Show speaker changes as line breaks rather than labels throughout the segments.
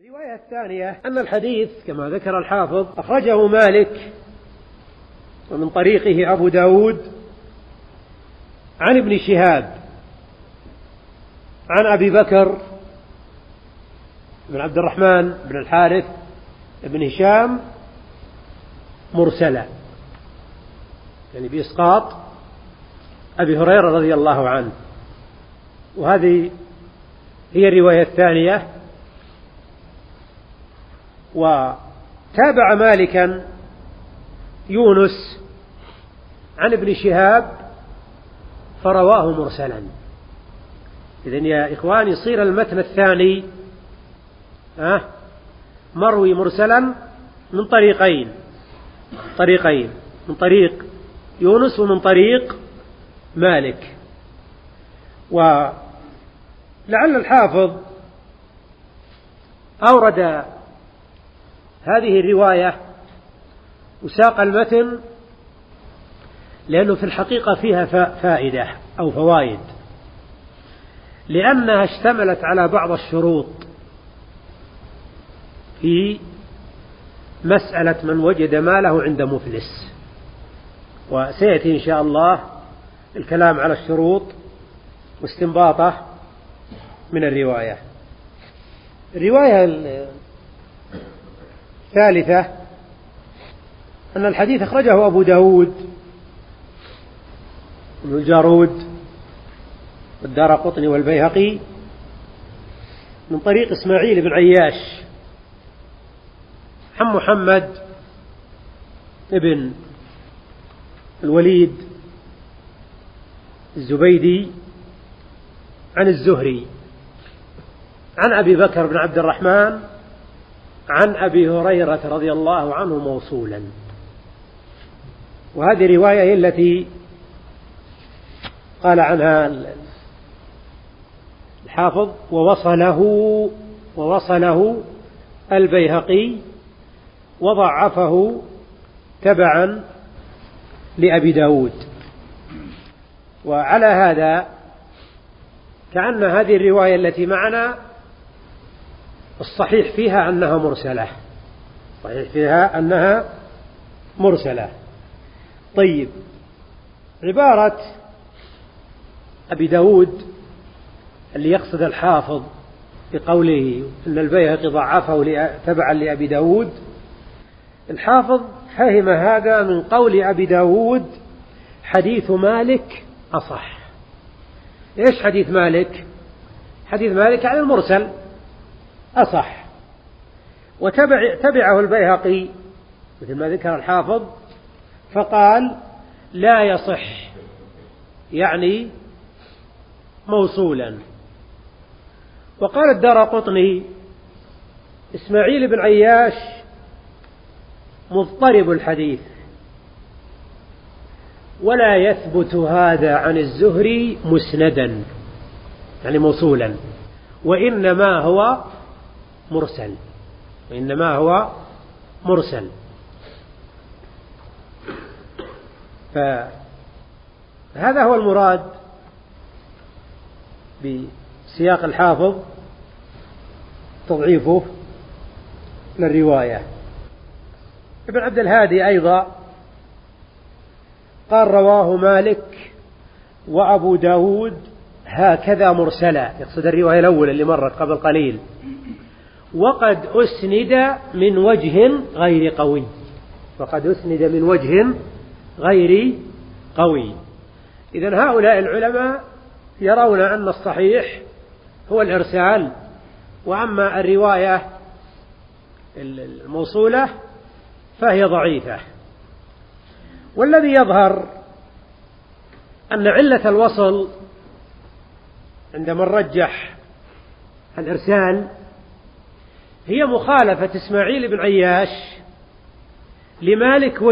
الرواية الثانية أن الحديث كما ذكر الحافظ أخرجه مالك ومن طريقه أبو داود عن ابن شهاب عن أبي بكر بن عبد الرحمن بن الحارث بن هشام مرسلا، يعني بإسقاط أبي هريرة رضي الله عنه. وهذه هي الرواية الثانية. وتابع مالكا يونس عن ابن شهاب فرواه مرسلا. إذن يا إخوان يصير المتن الثاني مروي مرسلا من طريقين، من طريق يونس ومن طريق مالك. ولعل الحافظ أورد هذه الرواية وساق المتن لأنه في الحقيقة فيها فائدة أو فوائد، لأنها اشتملت على بعض الشروط في مسألة من وجد ماله عند مفلس، وسيأتي إن شاء الله الكلام على الشروط واستنباطه من الرواية. الرواية الثالثة أن الحديث أخرجه أبو داود بن الجارود والدارقطني والبيهقي من طريق إسماعيل بن عياش عن محمد ابن الوليد الزبيدي عن الزهري عن أبي بكر بن عبد الرحمن عن أبي هريرة رضي الله عنه موصولا. وهذه رواية هي التي قال عنها الحافظ ووصله البيهقي وضعفه تبعا لأبي داود. وعلى هذا كأن هذه الرواية التي معنا الصحيح فيها أنها مرسلة. طيب، عبارة أبي داود اللي يقصد الحافظ بقوله أن البيهقي ضعفه تبعا لأبي داود، الحافظ فهم هذا من قول أبي داود حديث مالك أصح. إيش حديث مالك؟ حديث مالك عن المرسل أصح. وتبعه البيهقي مثل ما ذكر الحافظ فقال لا يصح، يعني موصولا. وقال الدارقطني إسماعيل بن عياش مضطرب الحديث ولا يثبت هذا عن الزهري مسندا، يعني موصولا، وإنما هو مرسل. فهذا هو المراد بسياق الحافظ تضعيفه للرواية. ابن عبد الهادي أيضا قال رواه مالك وأبو داود هكذا مرسلا، يقصد الرواية الأولى اللي مرت قبل قليل، وقد أسند من وجه غير قوي. إذن هؤلاء العلماء يرون أن الصحيح هو الإرسال، وأما الرواية الموصولة فهي ضعيفة. والذي يظهر أن علة الوصل عند من رجح الإرسال هي مخالفة إسماعيل بن عياش لمالك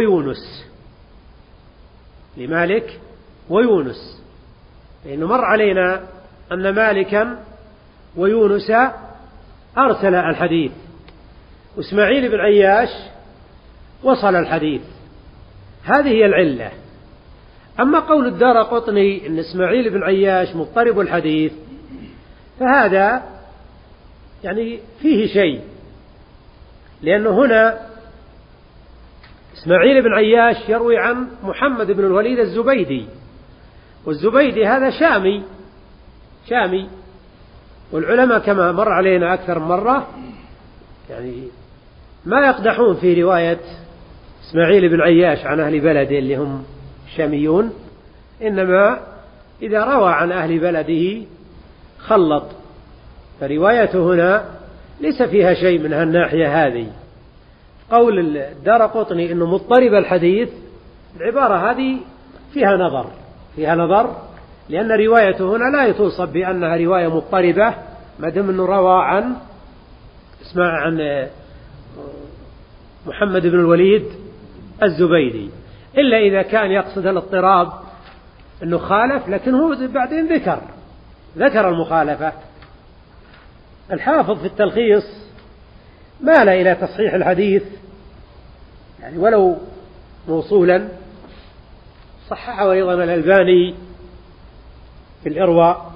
ويونس، لأنه مر علينا أن مالكا ويونس أرسل الحديث، وإسماعيل بن عياش وصل الحديث. هذه هي العلة. أما قول الدارقطني أن إسماعيل بن عياش مضطرب الحديث فهذا يعني فيه شيء، لأنه هنا إسماعيل بن عياش يروي عن محمد بن الوليد الزبيدي، والزبيدي هذا شامي، والعلماء كما مر علينا أكثر من مرة يعني ما يقدحون في رواية إسماعيل بن عياش عن أهل بلده اللي هم شاميون، إنما إذا روى عن أهل بلده خلط، فروايته هنا ليس فيها شيء من هالناحية هذه. قول الدارقطني إنه مضطرب الحديث، العبارة هذه فيها نظر، لأن روايته هنا لا توصف بأنها رواية مضطربة ما دام أنه روى عن محمد بن الوليد الزبيدي، إلا إذا كان يقصد الاضطراب أنه خالف، لكن هو بعدين ذكر المخالفة. الحافظ في التلخيص مال إلى تصحيح الحديث يعني ولو موصولا، صححه أيضا الألباني في الإرواء.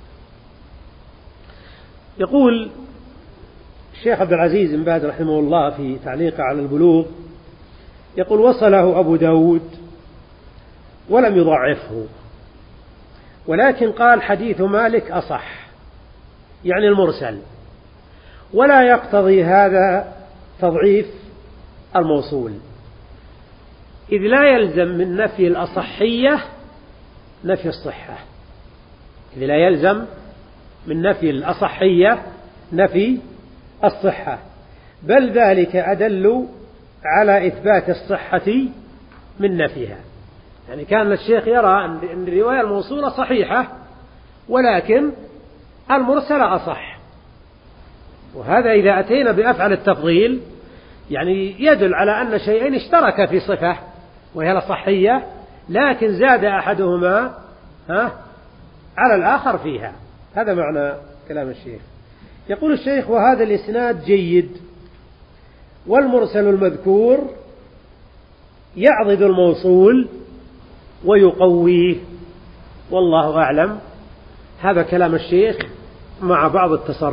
يقول الشيخ عبد العزيز بن باز رحمه الله في تعليقه على البلوغ، يقول وصله أبو داود ولم يضعفه، ولكن قال حديث مالك أصح، يعني المرسل، ولا يقتضي هذا تضعيف الموصول، إذ لا يلزم من نفي الأصحية نفي الصحة، إذ لا يلزم من نفي الأصحية نفي الصحة، بل ذلك أدل على إثبات الصحة من نفيها. يعني كان الشيخ يرى أن الرواية الموصولة صحيحة، ولكن المرسل أصح، وهذا إذا أتينا بأفعل التفضيل يعني يدل على أن شيئين اشتركا في صفة وهي الصحية، لكن زاد أحدهما على الآخر فيها. هذا معنى كلام الشيخ. يقول الشيخ وهذا الإسناد جيد، والمرسل المذكور يعضد الموصول ويقويه، والله أعلم. هذا كلام الشيخ مع بعض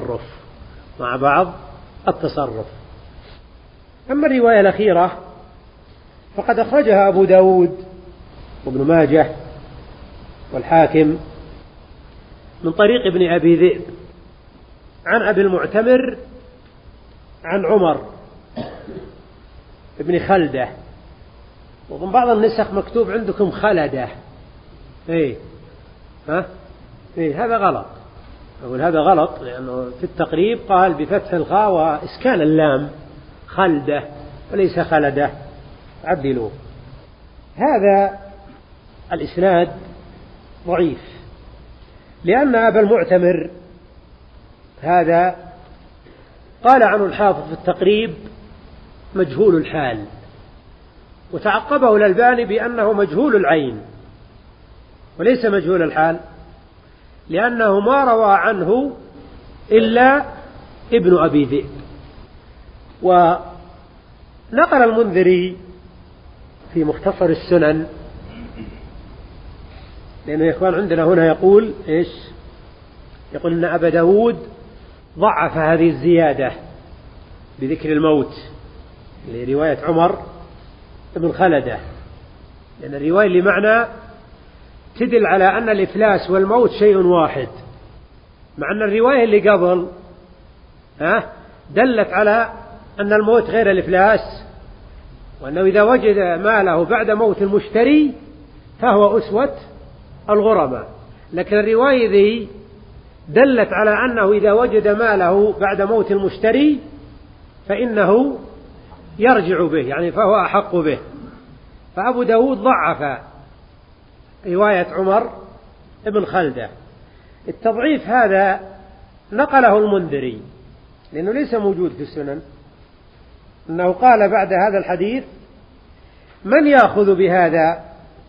التصرف. أما الرواية الأخيرة فقد أخرجها أبو داود وابن ماجه والحاكم من طريق ابن أبي ذئب عن أبي المعتمر عن عمر ابن خلدة، ومن بعض النسخ مكتوب عندكم خلدة. هذا غلط، أقول هذا غلط، لأنه في التقريب قال بفتح الخاء وإسكان اللام خلدة وليس خلدة، عدلوه. هذا الإسناد ضعيف، لأن أبا المعتمر هذا قال عنه الحافظ في التقريب مجهول الحال، وتعقبه الألباني بأنه مجهول العين وليس مجهول الحال، لأنه ما روى عنه إلا ابن أبي ذئب. ونقل المنذري في مختصر السنن، لأنه يا إخوان عندنا هنا يقول يقول إن أبا داود ضعف هذه الزيادة بذكر الموت لرواية عمر بن خلدة، لأن الرواية اللي معنا تدل على أن الإفلاس والموت شيء واحد، مع أن الرواية اللي قبل دلت على أن الموت غير الإفلاس، وأنه إذا وجد ماله بعد موت المشتري فهو أسوة الغرماء، لكن الرواية ذي دلت على أنه إذا وجد ماله بعد موت المشتري فإنه يرجع به، يعني فهو أحق به. فأبو داود ضعف رواية عمر ابن خلدة. التضعيف هذا نقله المنذري لأنه ليس موجود في السنن، أنه قال بعد هذا الحديث من يأخذ بهذا؟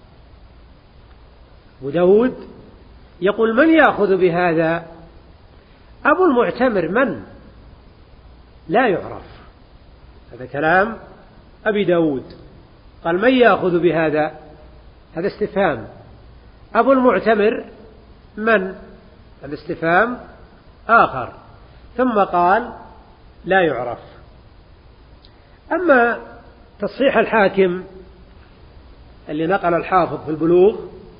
أبو داود يقول من يأخذ بهذا؟ أبو المعتمر من؟ لا يعرف. هذا كلام أبي داود، قال من يأخذ بهذا؟ هذا استفهام. أبو المعتمر من؟ هذا استفهام آخر. ثم قال لا يعرف. أما تصحيح الحاكم اللي نقل الحافظ في البلوغ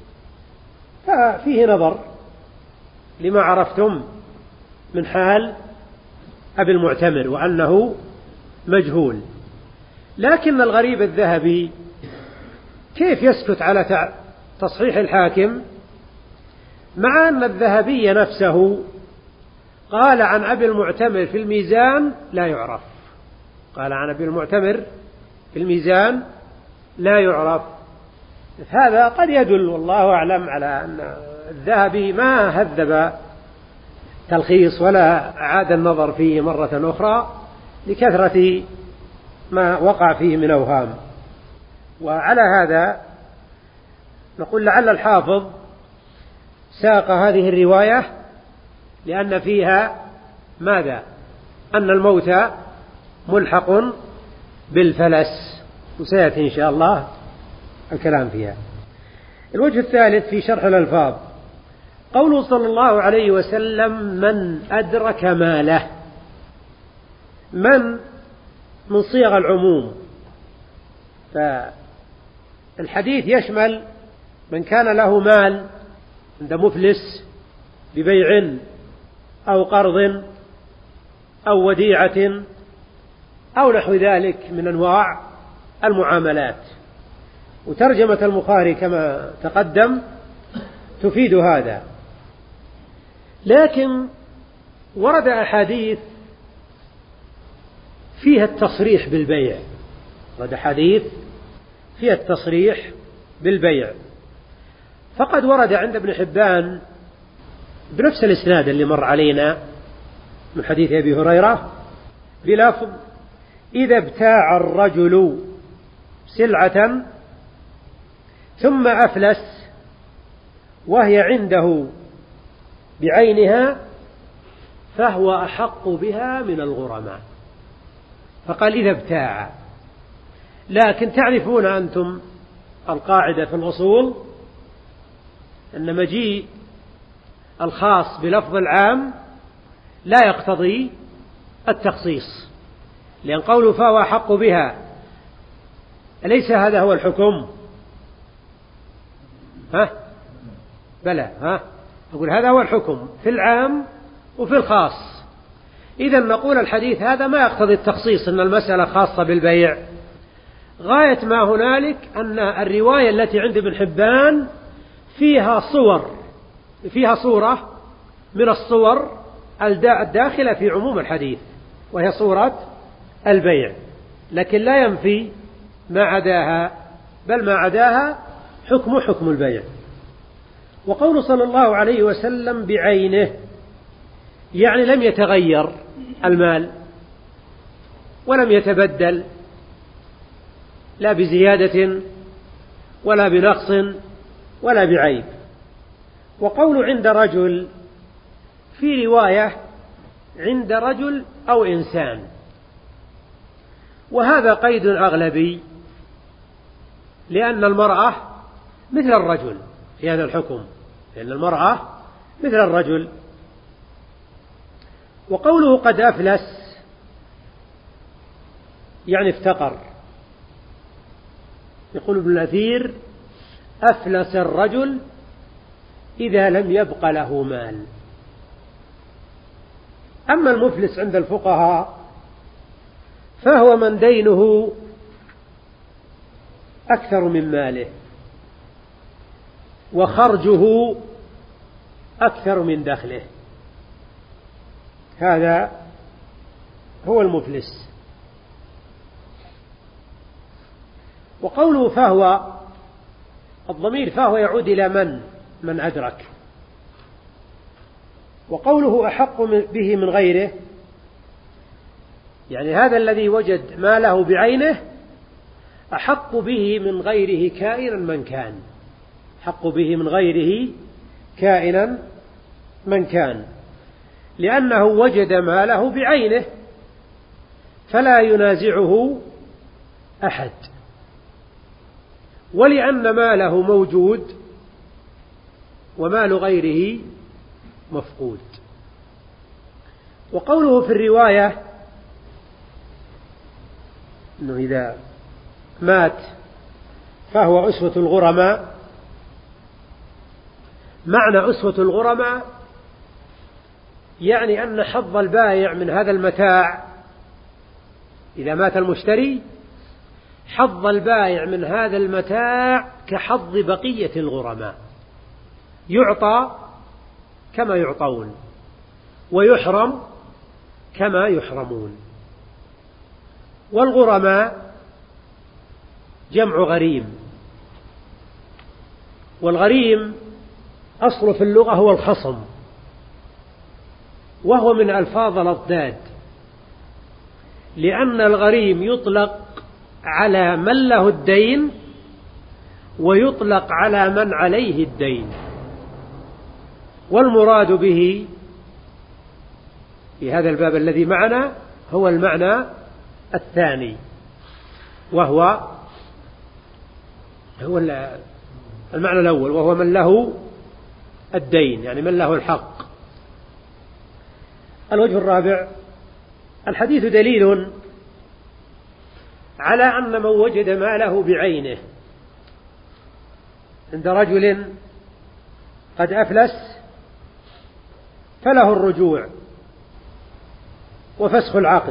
ففيه نظر لما عرفتم من حال أبي المعتمر وأنه مجهول، لكن الغريب الذهبي كيف يسكت على تصحيح الحاكم مع أن الذهبي نفسه قال عن أبي المعتمر في الميزان لا يعرف، قال عن أبي المعتمر في الميزان لا يعرف. هذا قد يدل والله أعلم على أن الذهبي ما هذب تلخيص ولا أعاد النظر فيه مرة أخرى لكثرة ما وقع فيه من أوهام. وعلى هذا نقول لعل الحافظ ساق هذه الرواية لأن فيها ماذا؟ أن الموت ملحق بالفلس، وسيأتي إن شاء الله الكلام فيها. الوجه الثالث في شرح الألفاظ قوله صلى الله عليه وسلم من أدرك ماله. من صيغ العموم، فالحديث يشمل من كان له مال عند مفلس ببيع أو قرض أو وديعة أو نحو ذلك من أنواع المعاملات، وترجمة البخاري كما تقدم تفيد هذا. لكن ورد أحاديث فيها التصريح بالبيع، ورد حديث فيها التصريح بالبيع، فقد ورد عند ابن حبان بنفس الإسناد اللي مر علينا من حديث أبي هريرة بلفظ إذا ابتاع الرجل سلعة ثم أفلس وهي عنده بعينها فهو أحق بها من الغرماء. فقال إذا ابتاع، لكن تعرفون أنتم القاعدة في الأصول أن مجيء الخاص بلفظ العام لا يقتضي التخصيص، لأن قوله فهو أحق بها أليس هذا هو الحكم؟ بلى أقول هذا هو الحكم في العام وفي الخاص. إذا نقول الحديث هذا ما يقتضي التخصيص أن المسألة خاصة بالبيع. غاية ما هنالك أن الرواية التي عند ابن حبان فيها صورة من الصور الداخلة في عموم الحديث، وهي صورة البيع، لكن لا ينفي ما عداها، بل ما عداها حكم البيع. وقول صلى الله عليه وسلم بعينه يعني لم يتغير المال ولم يتبدل لا بزيادة ولا بنقص ولا بعيب. وقول عند رجل في رواية عند رجل أو إنسان، وهذا قيد أغلبي لأن المرأة مثل الرجل في هذا الحكم، لأن المرأة مثل الرجل. وقوله قد أفلس يعني افتقر. يقول ابن الأثير أفلس الرجل إذا لم يبق له مال. أما المفلس عند الفقهاء فهو من دينه أكثر من ماله وخرجه أكثر من دخله، هذا هو المفلس. وقوله فهو الضمير فهو يعود إلى من أدرك. وقوله أحق به من غيره يعني هذا الذي وجد ماله بعينه أحق به من غيره كائنا من كان، أحق به من غيره كائنا من كان، لأنه وجد ماله بعينه فلا ينازعه أحد، ولأن ماله موجود ومال غيره مفقود. وقوله في الرواية أنه إذا مات فهو أسوة الغرماء. معنى أسوة الغرماء يعني أن حظ البائع من هذا المتاع إذا مات المشتري، حظ البائع من هذا المتاع كحظ بقية الغرماء، يعطى كما يعطون ويحرم كما يحرمون. والغرماء جمع غريم، والغريم أصله في اللغة هو الخصم، وهو من ألفاظ الأضداد، لأن الغريم يطلق على من له الدين ويطلق على من عليه الدين. والمراد به في هذا الباب الذي معنا هو المعنى الثاني، وهو المعنى الأول، وهو من له الدين، يعني من له الحق. الوجه الرابع: الحديث دليل على أن من وجد ماله بعينه عند رجل قد أفلس فله الرجوع وفسخ العقد،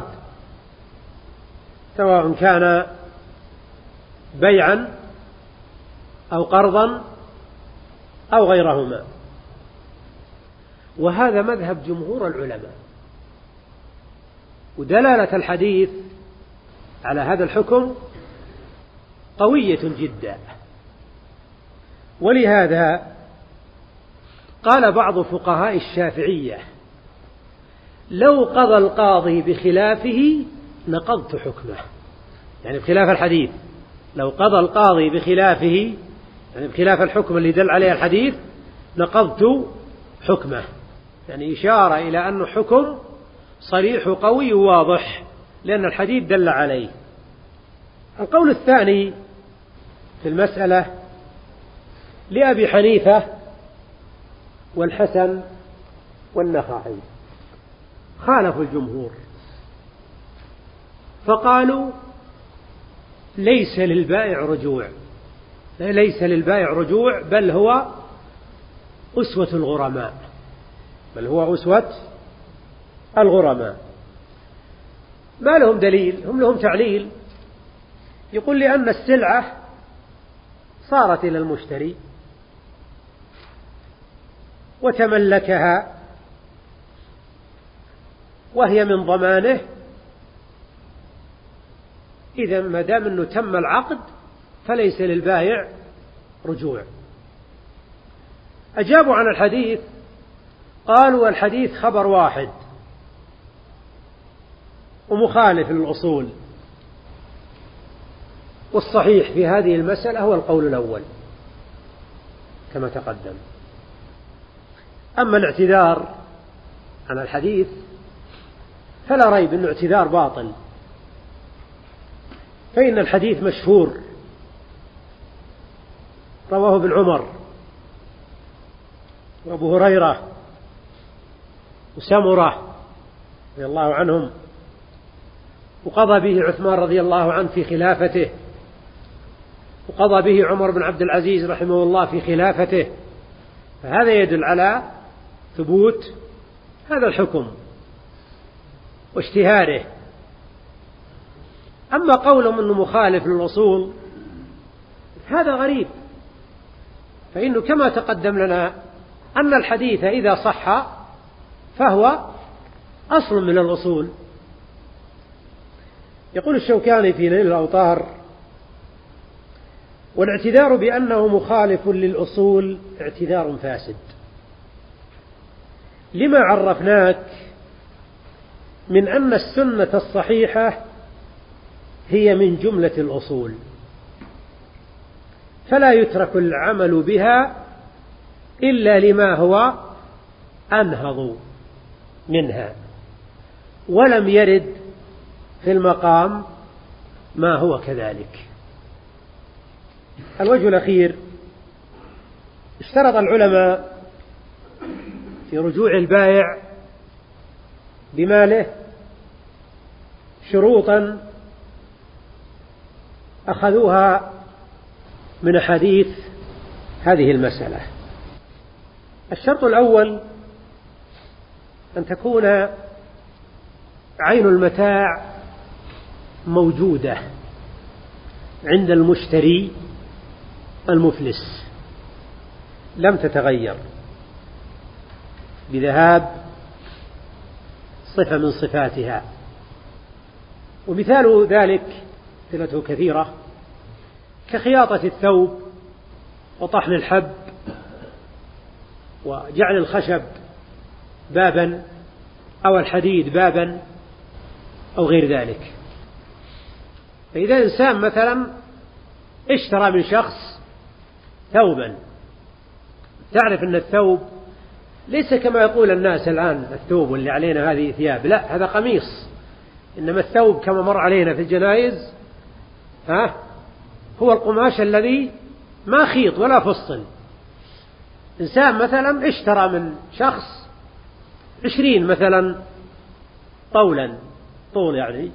سواء كان بيعا أو قرضا أو غيرهما. وهذا مذهب جمهور العلماء، ودلالة الحديث على هذا الحكم قوية جدا. ولهذا قال بعض فقهاء الشافعية: لو قضى القاضي بخلافه نقضت حكمه، يعني بخلاف الحديث، لو قضى القاضي بخلافه يعني بخلاف الحكم اللي دل عليه الحديث نقضت حكمه، يعني إشارة إلى أنه حكم صريح قوي واضح لأن الحديث دل عليه. القول الثاني في المسألة لأبي حنيفة والحسن والنخعي، خالفوا الجمهور فقالوا ليس للبائع رجوع، ليس للبائع رجوع، بل هو أسوة الغرماء، بل هو أسوة الغرماء. ما لهم دليل؟ هم لهم تعليل، يقول لأن السلعة صارت إلى المشتري وتملكها وهي من ضمانه، إذا ما دام أنه تم العقد فليس للبائع رجوع. أجابوا عن الحديث قالوا الحديث خبر واحد ومخالف للأصول، والصحيح في هذه المسألة هو القول الأول كما تقدم. أما الاعتذار عن الحديث فلا ريب أنه اعتذار باطل، فإن الحديث مشهور، رواه ابن عمر وأبو هريرة وسمرة رضي الله عنهم، وقضى به عثمان رضي الله عنه في خلافته، وقضى به عمر بن عبد العزيز رحمه الله في خلافته، فهذا يدل على ثبوت هذا الحكم واشتهاره. أما قولهم أنه مخالف للأصول هذا غريب، فإنه كما تقدم لنا أن الحديث إذا صح فهو أصل من الأصول. يقول الشوكاني في نيل الأوطار: والاعتذار بأنه مخالف للأصول اعتذار فاسد، لما عرفناك من أن السنة الصحيحة هي من جملة الأصول، فلا يترك العمل بها إلا لما هو أنهض منها، ولم يرد في المقام ما هو كذلك. الوجه الأخير: اشترط العلماء في رجوع البائع بماله شروطا أخذوها من أحاديث هذه المسألة. الشرط الأول أن تكون عين المتاع موجودة عند المشتري المفلس لم تتغير بذهاب صفة من صفاتها. ومثال ذلك أمثلته كثيرة كخياطة الثوب وطحن الحب وجعل الخشب بابا أو الحديد بابا أو غير ذلك. فإذا إنسان مثلا اشترى من شخص ثوبا، تعرف أن الثوب ليس كما يقول الناس الآن الثوب اللي علينا هذه ثياب، لا، هذا قميص. إنما الثوب كما مر علينا في الجنائز هو القماش الذي ما خيط ولا فصل. إنسان مثلا اشترى من شخص 20 مثلا طولا، طول يعني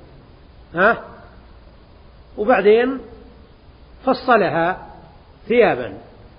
وبعدين فصلها ثيابا،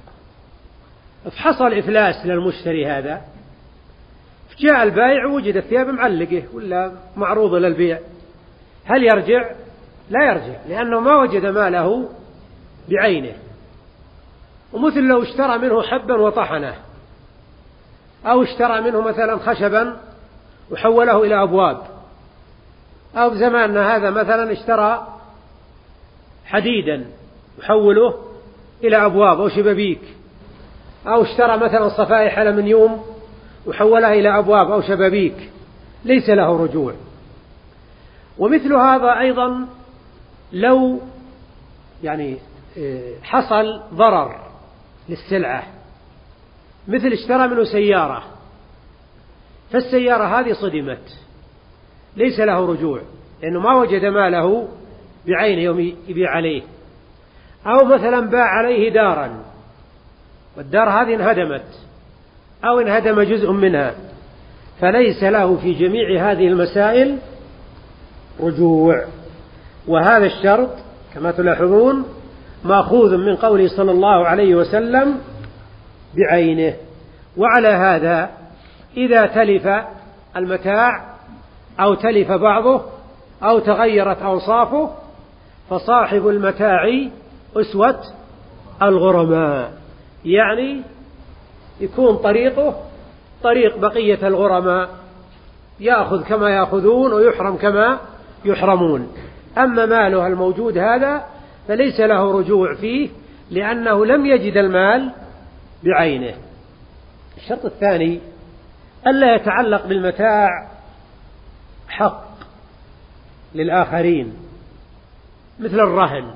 فحصل إفلاس للمشتري هذا، جاء البائع وجد الثياب معلقة ولا معروضة للبيع، هل يرجع؟ لا يرجع، لأنه ما وجد ماله بعينه. ومثل لو اشترى منه حبا وطحنه، أو اشترى منه مثلا خشبا وحوله إلى أبواب، أو في زماننا هذا مثلا اشترى حديدا وحوله إلى أبواب أو شبابيك، أو اشترى مثلا صفائح ألمنيوم وحولها إلى أبواب أو شبابيك، ليس له رجوع. ومثل هذا أيضا لو يعني حصل ضرر للسلعة، مثل اشترى منه سيارة، فالسيارة هذه صدمت، ليس له رجوع لأنه ما وجد ماله بعينه يوم يبيع عليه. أو مثلا باع عليه دارا والدار هذه انهدمت أو انهدم جزء منها، فليس له في جميع هذه المسائل رجوع. وهذا الشرط كما تلاحظون مأخوذ من قوله صلى الله عليه وسلم بعينه. وعلى هذا إذا تلف المتاع أو تلف بعضه أو تغيرت أوصافه فصاحب المتاع أسوة الغرماء، يعني يكون طريقه طريق بقية الغرماء، يأخذ كما يأخذون ويحرم كما يحرمون. أما ماله الموجود هذا فليس له رجوع فيه لأنه لم يجد المال بعينه. الشرط الثاني ألا يتعلق بالمتاع حق للآخرين مثل الرهن.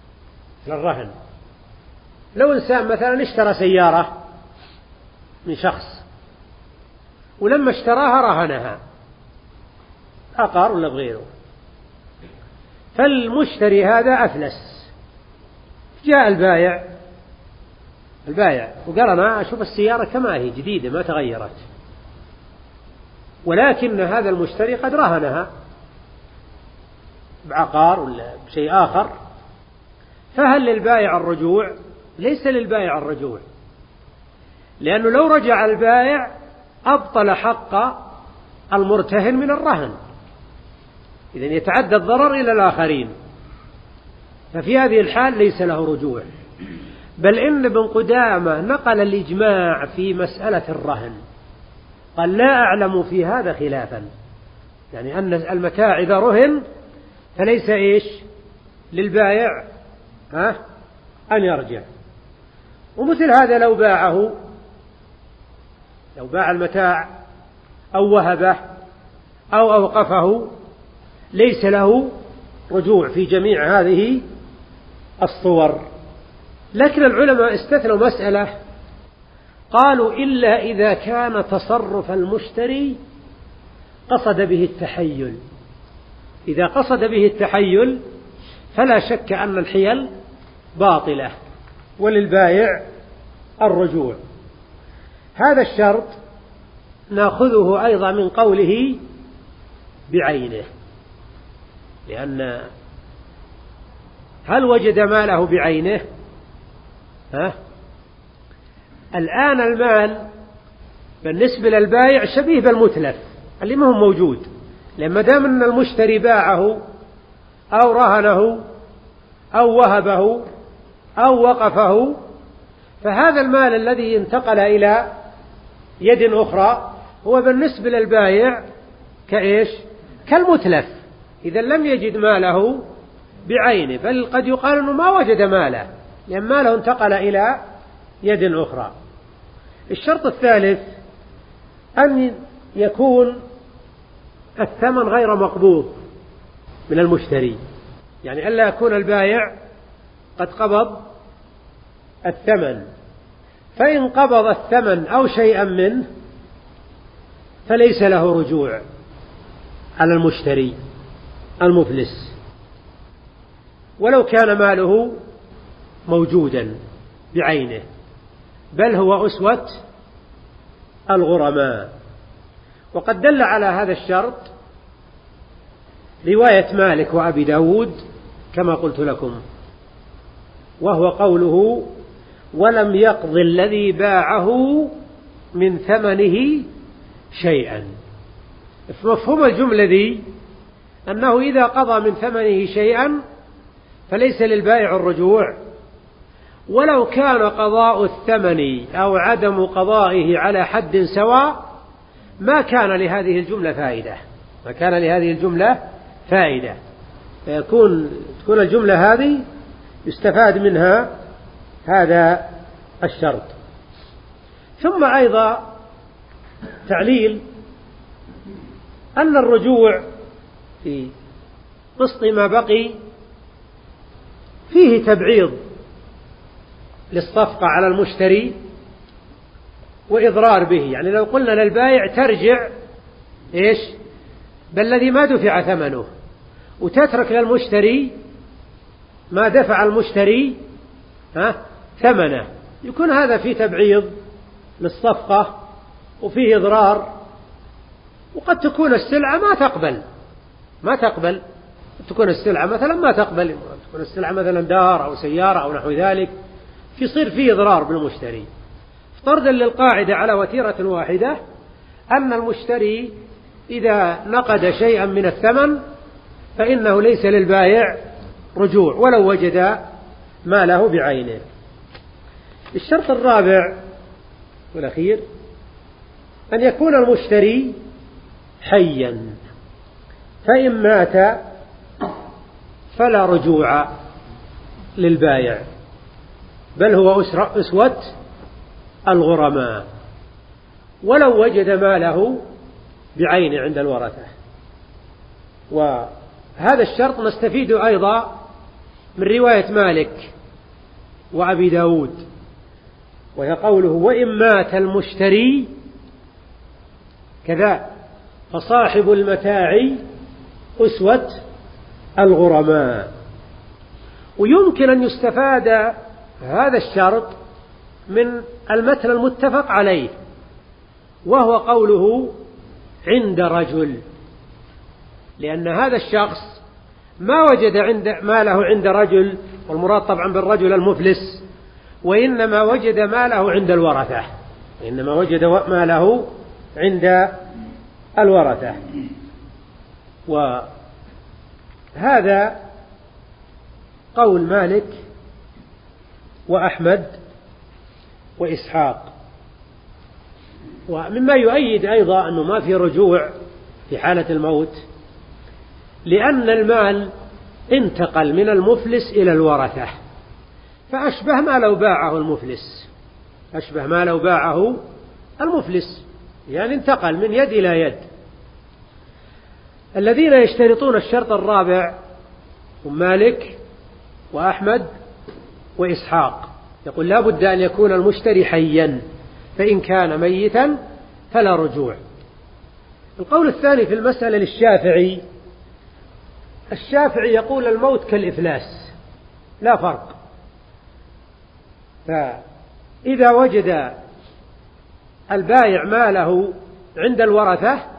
لو إنسان مثلا اشترى سيارة من شخص ولما اشتراها رهنها، عقار ولا بغيره، فالمشتري هذا أفلس، جاء البائع وقال أنا أشوف السيارة كما هي جديدة ما تغيرت، ولكن هذا المشتري قد رهنها بعقار ولا بشيء آخر، فهل للبائع الرجوع؟ ليس للبائع الرجوع، لأنه لو رجع البائع أبطل حق المرتهن من الرهن، إذن يتعدى الضرر إلى الآخرين، ففي هذه الحال ليس له رجوع. بل إن ابن قدامة نقل الإجماع في مسألة الرهن، قال لا أعلم في هذا خلافا، يعني أن المتاع إذا رهن فليس للبائع أن يرجع. ومثل هذا لو باع المتاع أو وهبه أو أوقفه ليس له رجوع في جميع هذه الصور. لكن العلماء استثنوا مسألة، قالوا إلا إذا كان تصرف المشتري قصد به التحيل. إذا قصد به التحيل فلا شك أن الحيل باطلة وللبائع الرجوع. هذا الشرط نأخذه أيضا من قوله بعينه، لأن هل وجد ماله بعينه؟ الآن المال بالنسبة للبائع شبيه بالمتلف اللي ما هو موجود، لما دام أن المشتري باعه أو رهنه أو وهبه أو وقفه، فهذا المال الذي انتقل إلى يد أخرى هو بالنسبة للبائع كإيش؟ كالمتلف، إذا لم يجد ماله بعينه، بل قد يقال أنه ما وجد ماله لأن ماله انتقل إلى يد أخرى. الشرط الثالث أن يكون الثمن غير مقبوض من المشتري، يعني ألا يكون البائع قد قبض الثمن، فإن قبض الثمن أو شيئا منه فليس له رجوع على المشتري المفلس ولو كان ماله موجودا بعينه، بل هو أسوة الغرماء. وقد دل على هذا الشرط رواية مالك وأبي داود كما قلت لكم، وهو قوله: ولم يقض الذي باعه من ثمنه شيئا. مفهوم الجملة دي أنه إذا قضى من ثمنه شيئا فليس للبائع الرجوع، ولو كان قضاء الثمن أو عدم قضائه على حد سواء ما كان لهذه الجملة فائدة، ما كان لهذه الجملة فائدة، تكون الجملة هذه يستفاد منها هذا الشرط. ثم أيضا تعليل أن الرجوع في قسط ما بقي فيه تبعيض للصفقة على المشتري وإضرار به، يعني لو قلنا للبائع ترجع إيش بالذي ما دفع ثمنه وتترك للمشتري ما دفع المشتري ثمنه، يكون هذا فيه تبعيض للصفقة وفيه إضرار، وقد تكون السلعة ما تقبل تكون السلعة مثلا ما تقبل، تكون السلعة مثلا دار أو سيارة أو نحو ذلك، يصير فيه إضرار بالمشتري. افترضا للقاعدة على وتيرة واحدة أن المشتري إذا نقد شيئا من الثمن فإنه ليس للبائع رجوع ولو وجد ماله بعينه. الشرط الرابع والأخير أن يكون المشتري حيا، فإن مات فلا رجوع للبائع، بل هو أسوة الغرماء ولو وجد ماله بعينه عند الورثة. وهذا الشرط نستفيد أيضا من رواية مالك وأبي داود، وهي قوله: وإن مات المشتري كذا فصاحب المتاع أسوة الغرماء. ويمكن أن يستفاد هذا الشرط من المثل المتفق عليه، وهو قوله: عند رجل، لأن هذا الشخص ما وجد ماله عند رجل، والمراد طبعا بالرجل المفلس، وإنما وجد ماله عند الورثة، وإنما وجد ماله عند الورثة. وهذا قول مالك وأحمد وإسحاق. ومما يؤيد أيضا أنه ما في رجوع في حالة الموت، لأن المال انتقل من المفلس إلى الورثة، فأشبه ما لو باعه المفلس، أشبه ما لو باعه المفلس، يعني انتقل من يد إلى يد. الذين يشترطون الشرط الرابع هم مالك وأحمد وإسحاق، يقول لا بد أن يكون المشتري حيا، فإن كان ميتا فلا رجوع. القول الثاني في المسألة للشافعي، الشافعي يقول الموت كالإفلاس لا فرق، فإذا وجد البائع ماله عند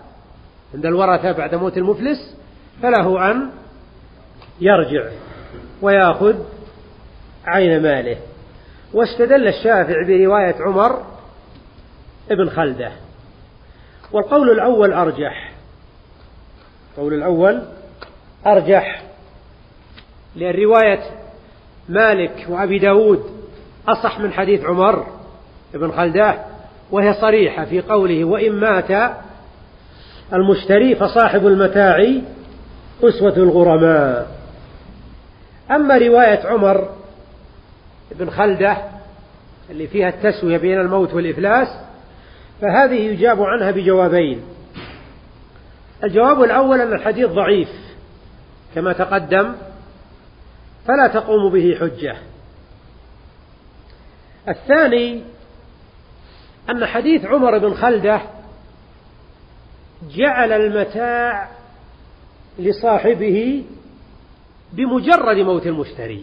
الورثة بعد موت المفلس فله أن يرجع ويأخذ عين ماله. واستدل الشافعي برواية عمر ابن خلدة، والقول الأول أرجح. القول الأول أرجح، لأن رواية مالك وأبي داود أصح من حديث عمر ابن خلدة، وهي صريحة في قوله: وإن مات المشتري فصاحب المتاع أسوة الغرماء. أما رواية عمر ابن خلدة اللي فيها التسوية بين الموت والإفلاس، فهذه يجاب عنها بجوابين. الجواب الأول أن الحديث ضعيف كما تقدم، فلا تقوم به حجة. الثاني أن حديث عمر بن خلدة جعل المتاع لصاحبه بمجرد موت المشتري،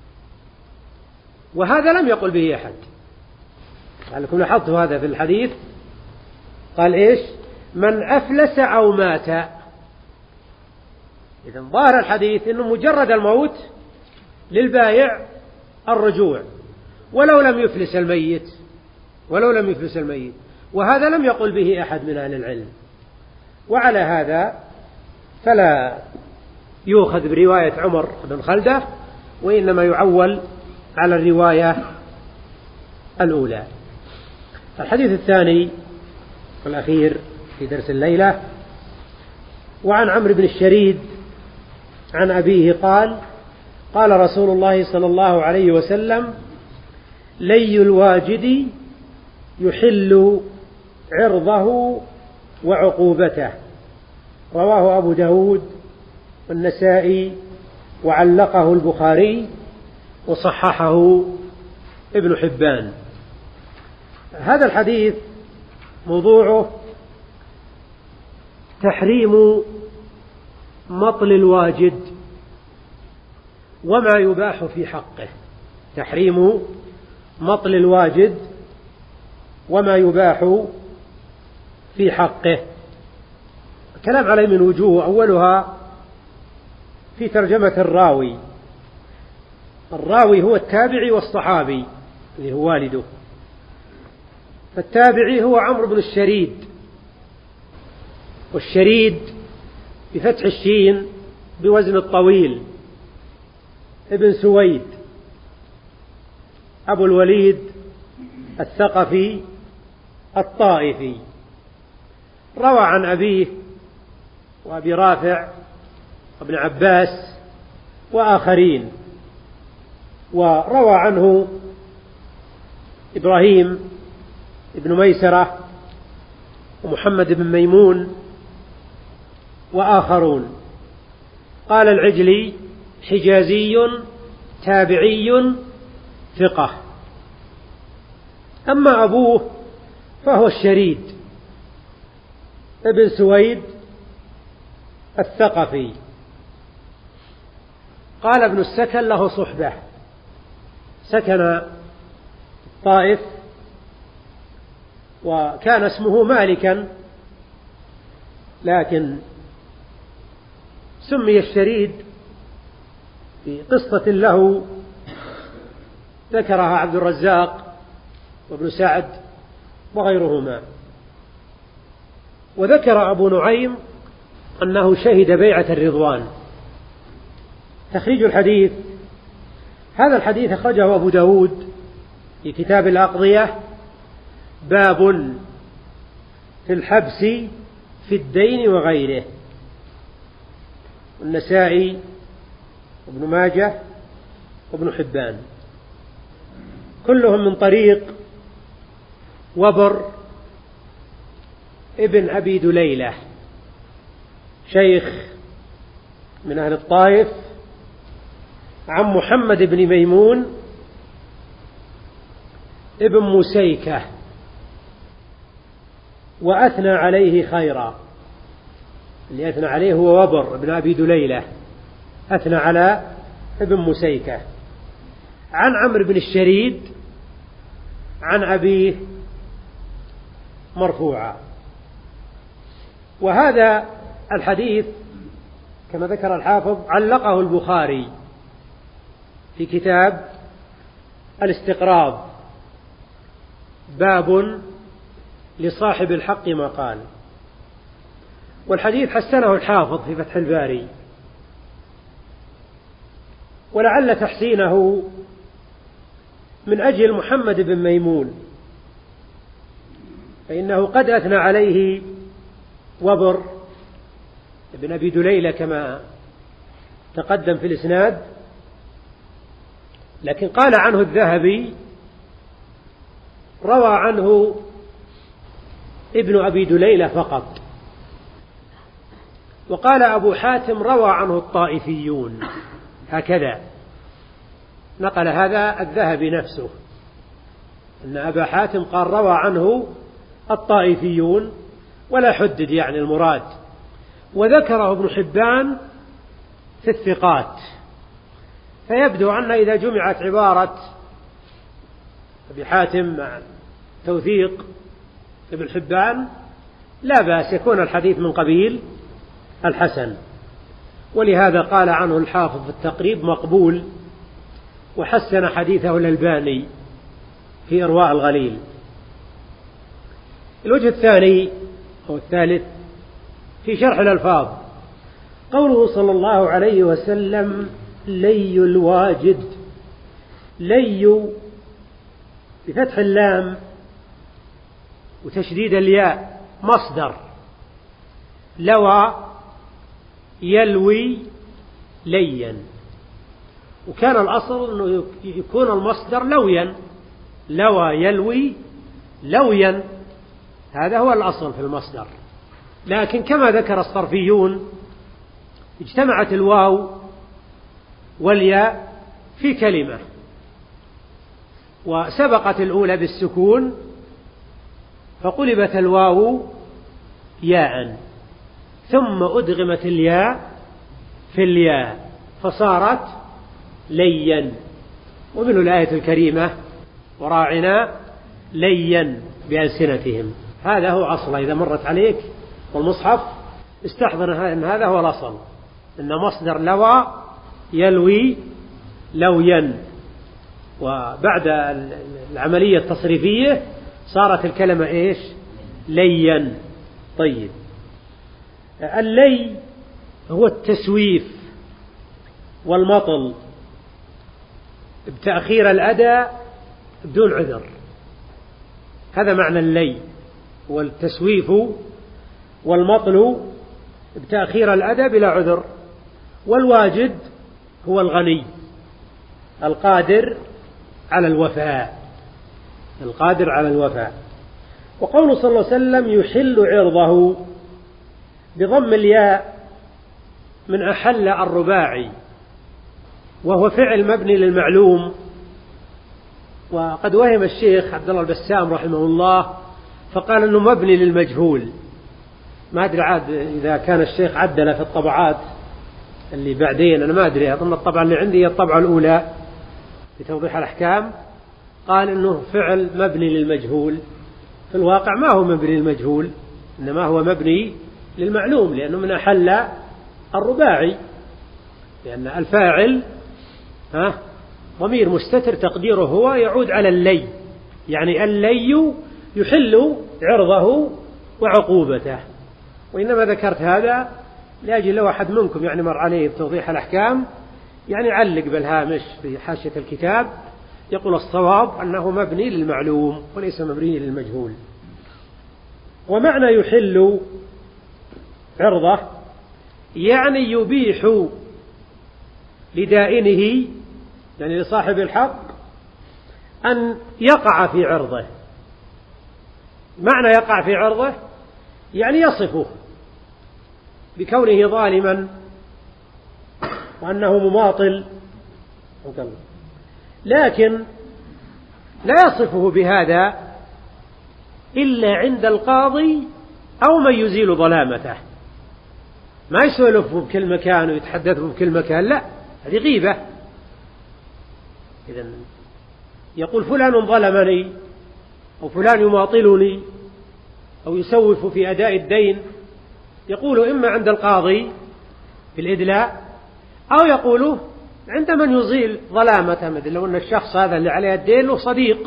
وهذا لم يقل به أحد. لعلكم لاحظتوا هذا في الحديث، قال إيش؟ من أفلس أو مات. إذا ظاهر الحديث أنه مجرد الموت للبائع الرجوع، ولو لم يفلس الميت، وهذا لم يقل به أحد من أهل العلم. وعلى هذا فلا يؤخذ برواية عمر بن خلدة، وإنما يعول على الرواية الأولى. الحديث الثاني والأخير في درس الليلة: وعن عمرو بن الشريد عن أبيه قال: قال رسول الله صلى الله عليه وسلم: لي الواجد يحل عرضه وعقوبته. رواه أبو داود والنسائي وعلقه البخاري وصححه ابن حبان. هذا الحديث موضوعه تحريم مطل الواجد وما يباح في حقه. تحريم مطل الواجد وما يباح في حقه. الكلام عليه من وجوه، أولها في ترجمة الراوي. الراوي هو التابعي والصحابي اللي هو والده. فالتابعي هو عمرو بن الشريد، والشريد بفتح الشين بوزن الطويل، ابن سويد أبو الوليد الثقفي الطائفي. روى عن أبيه وأبي رافع وابن عباس وآخرين، وروى عنه إبراهيم ابن ميسرة ومحمد بن ميمون وآخرون. قال العجلي: حجازي تابعي ثقة. أما أبوه فهو الشريد ابن سويد الثقفي. قال ابن السكن: له صحبة، سكن الطائف، وكان اسمه مالكا، لكن سمي الشريد في قصة له ذكرها عبد الرزاق وابن سعد وغيرهما. وذكر أبو نعيم أنه شهد بيعة الرضوان. تخريج الحديث: هذا الحديث أخرجه أبو داود في كتاب الأقضية، باب في الحبس في الدين وغيره، والنسائي وابن ماجه وابن حبان، كلهم من طريق وبر ابن أبي دليلة، شيخ من أهل الطائف، عن محمد بن ميمون ابن مسيكة، وأثنى عليه خيرا. اللي أثنى عليه هو وبر ابن أبي دليلة، أثنى على ابن مسيكة. عن عمرو بن الشريد عن أبيه مرفوعا. وهذا الحديث كما ذكر الحافظ علقه البخاري في كتاب الاستقراض باب لصاحب الحق مقال. والحديث حسنه الحافظ في فتح الباري، ولعل تحسينه من أجل محمد بن ميمون، فإنه قد أثنى عليه وبر ابن أبي دليلة كما تقدم في الإسناد، لكن قال عنه الذهبي روى عنه ابن أبي دليلة فقط، وقال أبو حاتم روى عنه الطائفيون، هكذا نقل هذا الذهبي نفسه، أن أبا حاتم قال روى عنه الطائفيون، ولا حدد يعني المراد. وذكره ابن حبان في الثقات، فيبدو أن إذا جمعت عبارة أبي حاتم مع توثيق ابن حبان لا بأس يكون الحديث من قبيل الحسن، ولهذا قال عنه الحافظ في التقريب مقبول، وحسن حديثه الألباني في إرواء الغليل. الوجه الثاني أو الثالث في شرح الألفاظ قوله صلى الله عليه وسلم لي الواجد، لي بفتح اللام وتشديد الياء مصدر لوى يلوي ليا، وكان الأصل أنه يكون المصدر لويا، لوى يلوي لويا، هذا هو الأصل في المصدر. لكن كما ذكر الصرفيون اجتمعت الواو والياء في كلمة، وسبقت الأولى بالسكون فقلبت الواو ياء، ثم أدغمت الياء في الياء فصارت ليا. ومن الآية الكريمة وراعنا ليا بألسنتهم، هذا هو أصل. إذا مرت عليك والمصحف استحضر أن هذا هو الأصل، أن مصدر لوى يلوي لويا، وبعد العملية التصريفية صارت الكلمة إيش؟ ليا. طيب، اللي هو التسويف والمطل بتأخير الأداء بدون عذر، هذا معنى اللي، والتسويف والمطل بتأخير الأداء بلا عذر. والواجد هو الغني القادر على الوفاء، القادر على الوفاء. وقوله صلى الله عليه وسلم يحل عرضه بضم الياء من أحل الرباعي، وهو فعل مبني للمعلوم. وقد وهم الشيخ عبد الله البسام رحمه الله فقال أنه مبني للمجهول، ما أدري عاد إذا كان الشيخ عدل في الطبعات اللي بعدين، أنا ما أدري، أظن الطبعة اللي عندي هي الطبعة الأولى في توضيح الأحكام، قال أنه فعل مبني للمجهول. في الواقع ما هو مبني للمجهول، إنما هو مبني للمعلوم، لأنه من أحل الرباعي، لأن الفاعل ضمير مستتر تقديره هو يعود على اللي، يعني اللي يحل عرضه وعقوبته. وإنما ذكرت هذا لأجل لو أحد منكم يعني مر عليه بتوضيح الأحكام يعني علق بالهامش في حاشية الكتاب يقول الصواب أنه مبني للمعلوم وليس مبني للمجهول. ومعنى يحل عرضه يعني يبيح لدائنه، يعني لصاحب الحق، أن يقع في عرضه. معنى يقع في عرضه يعني يصفه بكونه ظالما وأنه مماطل، لكن لا يصفه بهذا إلا عند القاضي أو من يزيل ظلامته. ما يسولفه بكل مكان ويتحدثه بكل مكان، لا، هذه غيبة. إذن يقول فلان ظلمني أو فلان يماطلني أو يسوف في أداء الدين، يقول إما عند القاضي في الإدلاء أو يقوله عند من يزيل ظلامته، مثل لو أن الشخص هذا اللي عليه الدين له صديق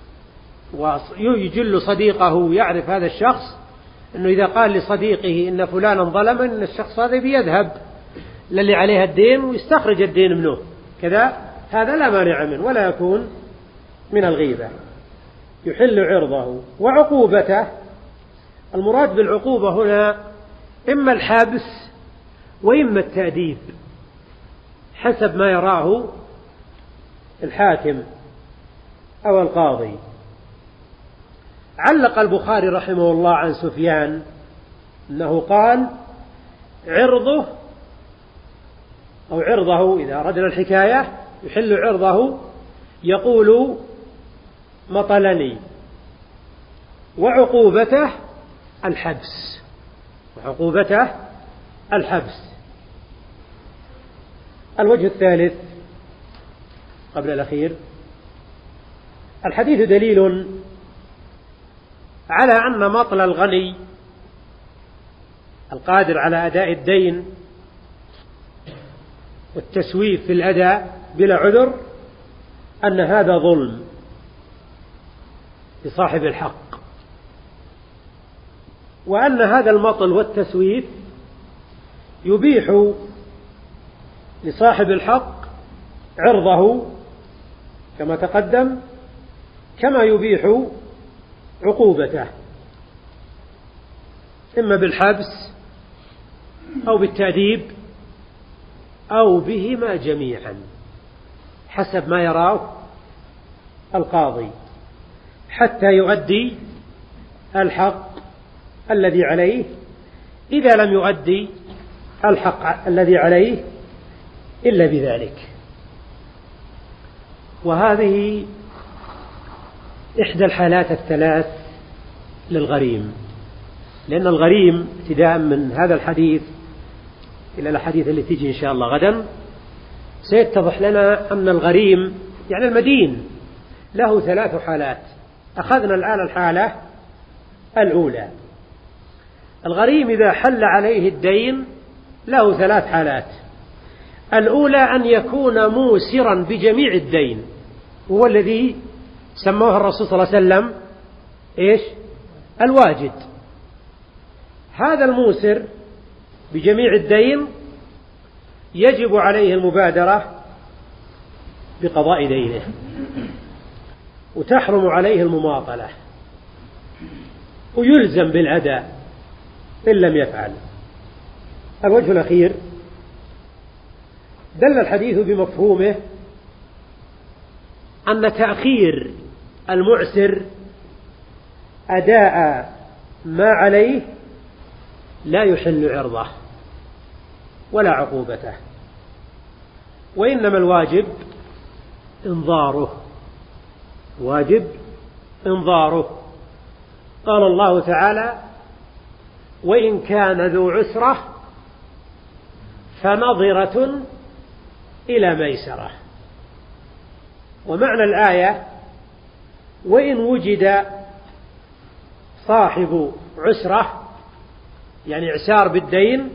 ويجل صديقه ويعرف هذا الشخص أنه إذا قال لصديقه إن فلانا ظلم، إن الشخص هذا بيذهب للي عليه الدين ويستخرج الدين منه كذا، هذا لا مانع منه ولا يكون من الغيبة. يحل عرضه. وعقوبته، المراد بالعقوبة هنا إما الحبس وإما التأديب حسب ما يراه الحاكم أو القاضي. علق البخاري رحمه الله عن سفيان أنه قال عرضه أو عرضه، إذا أردنا الحكاية يحل عرضه، يقول مطلني، وعقوبته الحبس، وعقوبته الحبس. الوجه الثالث قبل الأخير، الحديث دليل على أن مطل الغني القادر على أداء الدين والتسويف في الأداء بلا عذر أن هذا ظلم لصاحب الحق، وأن هذا المطل والتسويف يبيح لصاحب الحق عرضه كما تقدم، كما يبيح عقوبته إما بالحبس أو بالتأديب أو بهما جميعا حسب ما يراه القاضي، حتى يؤدي الحق الذي عليه، إذا لم يؤدي الحق الذي عليه إلا بذلك. وهذه إحدى الحالات الثلاث للغريم، لأن الغريم ابتداء من هذا الحديث إلى الحديث اللي تيجي إن شاء الله غدا سيتضح لنا أن الغريم يعني المدين له ثلاث حالات. أخذنا الآن الحالة الأولى، الغريم إذا حل عليه الدين له ثلاث حالات. الأولى أن يكون موسرا بجميع الدين، هو الذي سموه الرسول صلى الله عليه وسلم إيش؟ الواجد. هذا الموسر بجميع الدين يجب عليه المبادرة بقضاء دينه، وتحرم عليه المماطلة، ويلزم بالأداء إن لم يفعل. الوجه الأخير، دل الحديث بمفهومه أن تأخير المعسر أداء ما عليه لا يحل عرضه ولا عقوبته، وإنما الواجب إنظاره، واجب إنظاره. قال الله تعالى: وإن كان ذو عسرة فنظرة إلى ميسرة. ومعنى الآية: وإن وجد صاحب عسرة يعني إعسار بالدين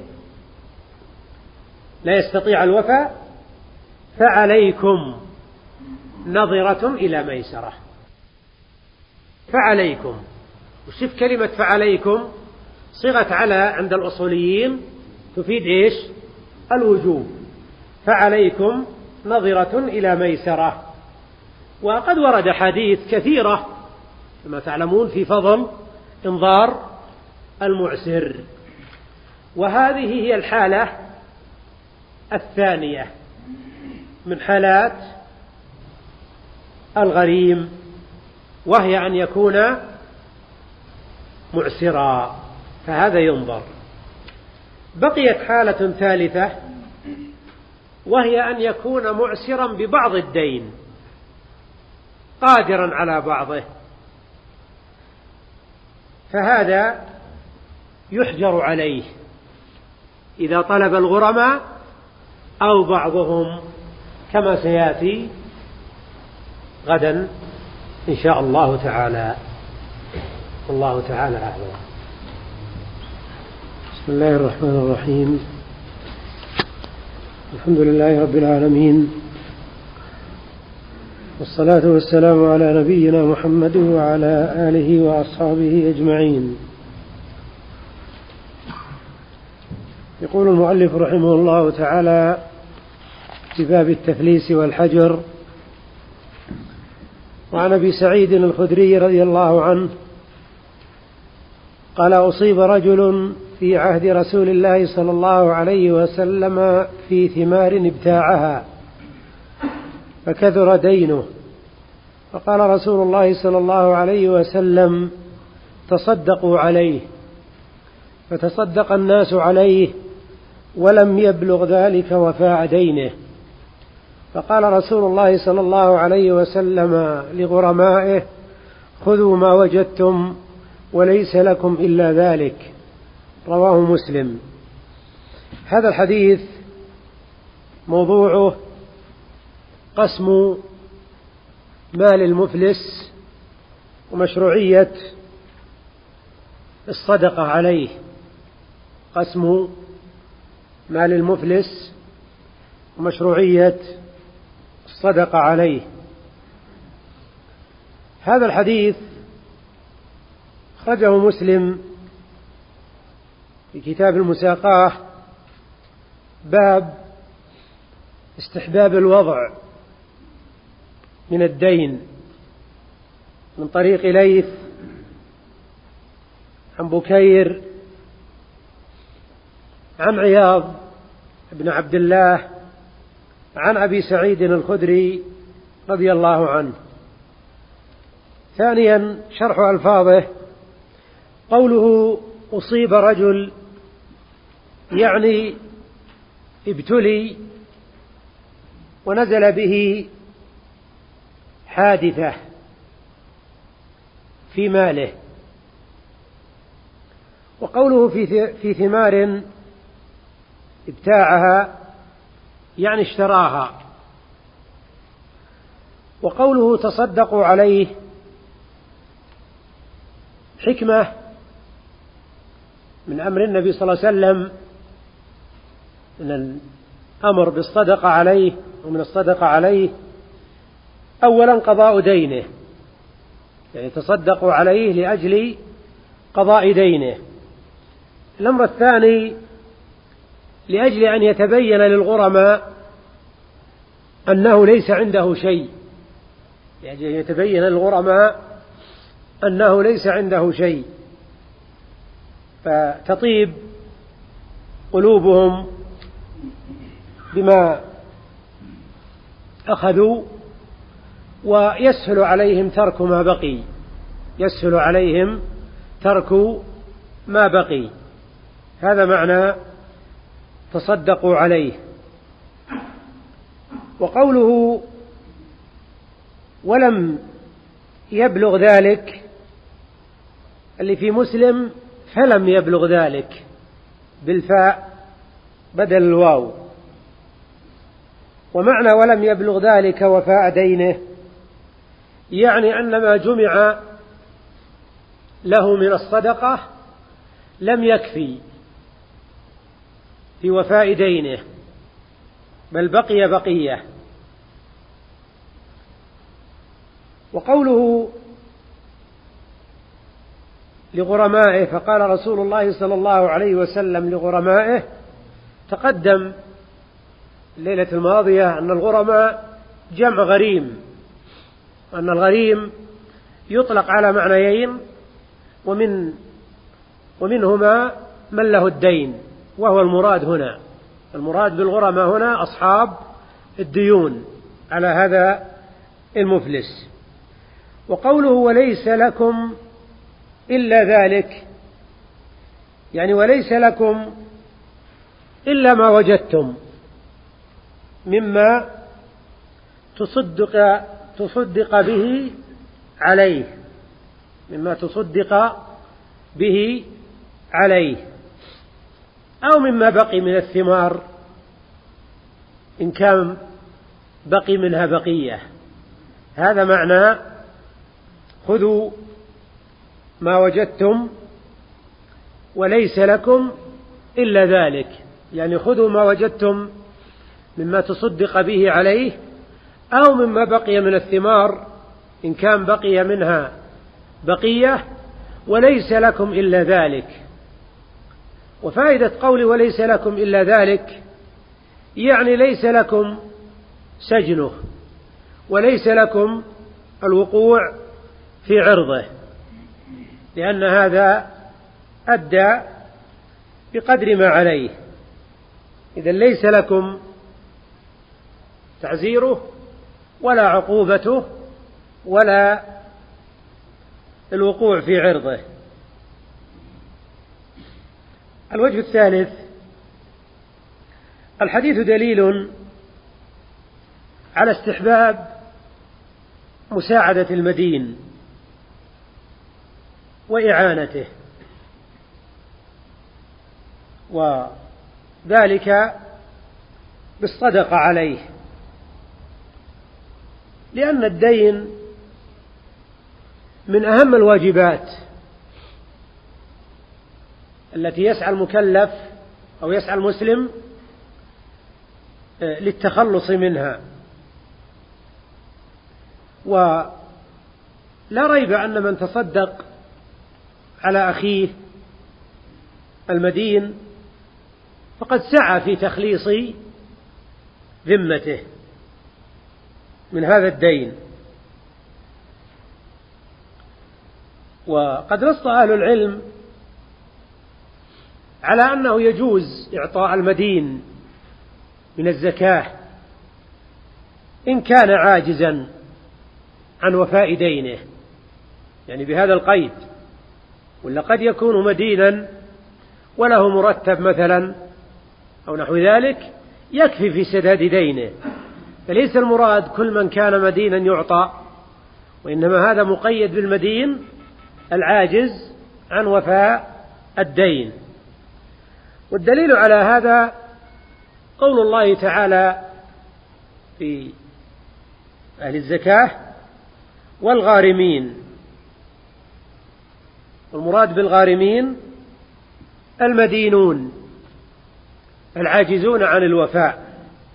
لا يستطيع الوفاء، فعليكم نظرة إلى ميسرة. فعليكم، وشوف كلمة فعليكم صيغة على عند الأصوليين تفيد إيش؟ الوجوب. فعليكم نظرة إلى ميسرة. وقد ورد حديث كثيرة كما تعلمون في فضل إنظار المعسر. وهذه هي الحالة الثانية من حالات الغريم، وهي أن يكون معسرا، فهذا ينظر. بقيت حالة ثالثة، وهي أن يكون معسرا ببعض الدين قادرا على بعضه، فهذا يحجر عليه إذا طلب الغرماء أو بعضهم، كما سيأتي غدا إن شاء الله تعالى. الله تعالى أعلم. بسم الله الرحمن الرحيم. الحمد لله رب العالمين، والصلاة والسلام على نبينا محمد وعلى آله وأصحابه أجمعين. يقول المؤلف رحمه الله تعالى في باب التفليس والحجر: وعن أبي سعيد الخدري رضي الله عنه قال: أصيب رجل في عهد رسول الله صلى الله عليه وسلم في ثمار ابتاعها فكثر دينه، فقال رسول الله صلى الله عليه وسلم: تصدقوا عليه، فتصدق الناس عليه ولم يبلغ ذلك وفاء دينه. فقال رسول الله صلى الله عليه وسلم لغرمائه: خذوا ما وجدتم وليس لكم إلا ذلك. رواه مسلم. هذا الحديث موضوعه قسم مال المفلس ومشروعية الصدقة عليه. قسم مال المفلس ومشروعية الصدقة عليه. هذا الحديث أخرجه مسلم في كتاب المساقاة، باب استحباب الوضع من الدين، من طريق ليث عن بكير عن عياض بن عبد الله عن أبي سعيد الخدري رضي الله عنه. ثانيا شرح ألفاظه. قوله: أصيب رجل، يعني ابتلي ونزل به حادثة في ماله. وقوله في ثمار ابتاعها، يعني اشتراها. وقوله تصدقوا عليه، حكمة من أمر النبي صلى الله عليه وسلم من الأمر بالصدقة عليه، ومن الصدقة عليه أولا قضاء دينه، يعني تصدقوا عليه لأجل قضاء دينه. الأمر الثاني لأجل أن يتبين للغرماء أنه ليس عنده شيء، لأجل أن يتبين للغرماء أنه ليس عنده شيء، فتطيب قلوبهم بما أخذوا، ويسهل عليهم ترك ما بقي، يسهل عليهم ترك ما بقي. هذا معنى تصدقوا عليه. وقوله ولم يبلغ ذلك، اللي في مسلم فلم يبلغ ذلك بالفاء بدل الواو. ومعنى ولم يبلغ ذلك وفاء دينه، يعني أن ما جمع له من الصدقة لم يكفي في وفاء دينه، بل بقي بقية. وقوله لغرمائه، فقال رسول الله صلى الله عليه وسلم لغرمائه، تقدم الليلة الماضية أن الغرماء جمع غريم، أن الغريم يطلق على معنيين، ومنهما من له الدين، وهو المراد هنا. المراد بالغرماء هنا أصحاب الديون على هذا المفلس. وقوله وليس لكم إلا ذلك، يعني وليس لكم إلا ما وجدتم مما تصدق به عليه، مما تصدق به عليه، أو مما بقي من الثمار إن كان بقي منها بقية. هذا معنى خذوا ما وجدتم وليس لكم إلا ذلك، يعني خذوا ما وجدتم مما تصدق به عليه أو مما بقي من الثمار إن كان بقي منها بقية، وليس لكم إلا ذلك. وفائدة قولي وليس لكم إلا ذلك يعني ليس لكم سجنه، وليس لكم الوقوع في عرضه، لأن هذا أدى بقدر ما عليه. إذن ليس لكم تعزيره ولا عقوبته ولا الوقوع في عرضه. الوجه الثالث: الحديث دليل على استحباب مساعدة المدين وإعانته، وذلك بالصدقة عليه، لأن الدين من أهم الواجبات التي يسعى المكلف أو يسعى المسلم للتخلص منها. ولا ريب أن من تصدق على أخيه المدين فقد سعى في تخليص ذمته من هذا الدين. وقد نص أهل العلم على أنه يجوز إعطاء المدين من الزكاة إن كان عاجزا عن وفاء دينه، يعني بهذا القيد، ولا قد يكون مدينا وله مرتب مثلا أو نحو ذلك يكفي في سداد دينه، فليس المراد كل من كان مدينا يعطى، وإنما هذا مقيد بالمدين العاجز عن وفاء الدين. والدليل على هذا قول الله تعالى في أهل الزكاة: والغارمين. والمراد بالغارمين المدينون العاجزون عن الوفاء.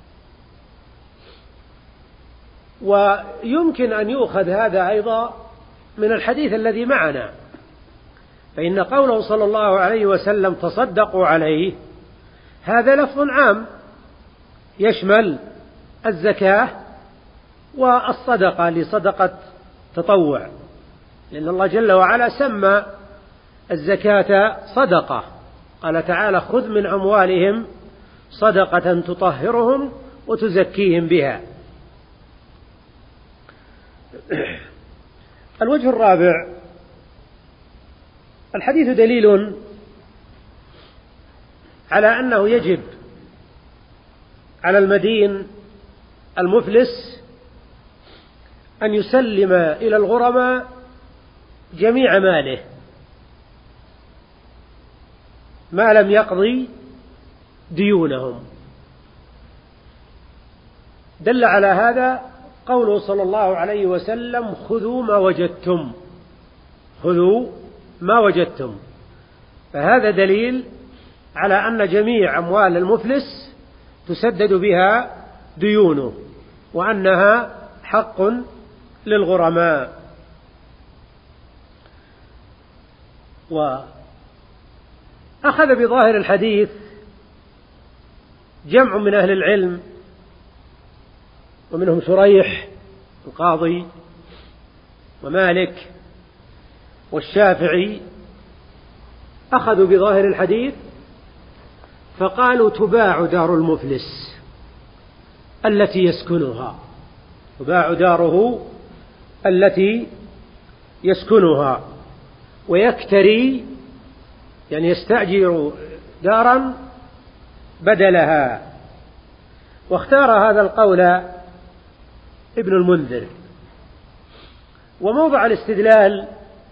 ويمكن أن يؤخذ هذا أيضا من الحديث الذي معنا، فإن قوله صلى الله عليه وسلم تصدقوا عليه هذا لفظ عام يشمل الزكاة والصدقة لصدقة تطوع، لأن الله جل وعلا سمى الزكاة صدقة، قال تعالى: خذ من أموالهم صدقة تطهرهم وتزكيهم بها. الوجه الرابع: الحديث دليل على أنه يجب على المدين المفلس أن يسلم إلى الغرماء جميع ماله ما لم يقضي ديونهم. دل على هذا قوله صلى الله عليه وسلم: خذوا ما وجدتم، خذوا ما وجدتم. فهذا دليل على أن جميع أموال المفلس تسدد بها ديونه، وأنها حق للغرماء. وأخذ بظاهر الحديث جمع من أهل العلم، ومنهم شريح القاضي ومالك والشافعي، أخذوا بظاهر الحديث فقالوا: تباع دار المفلس التي يسكنها، تباع داره التي يسكنها، ويكتري يعني يستأجر دارا بدلها. واختار هذا القول ابن المنذر. وموضع الاستدلال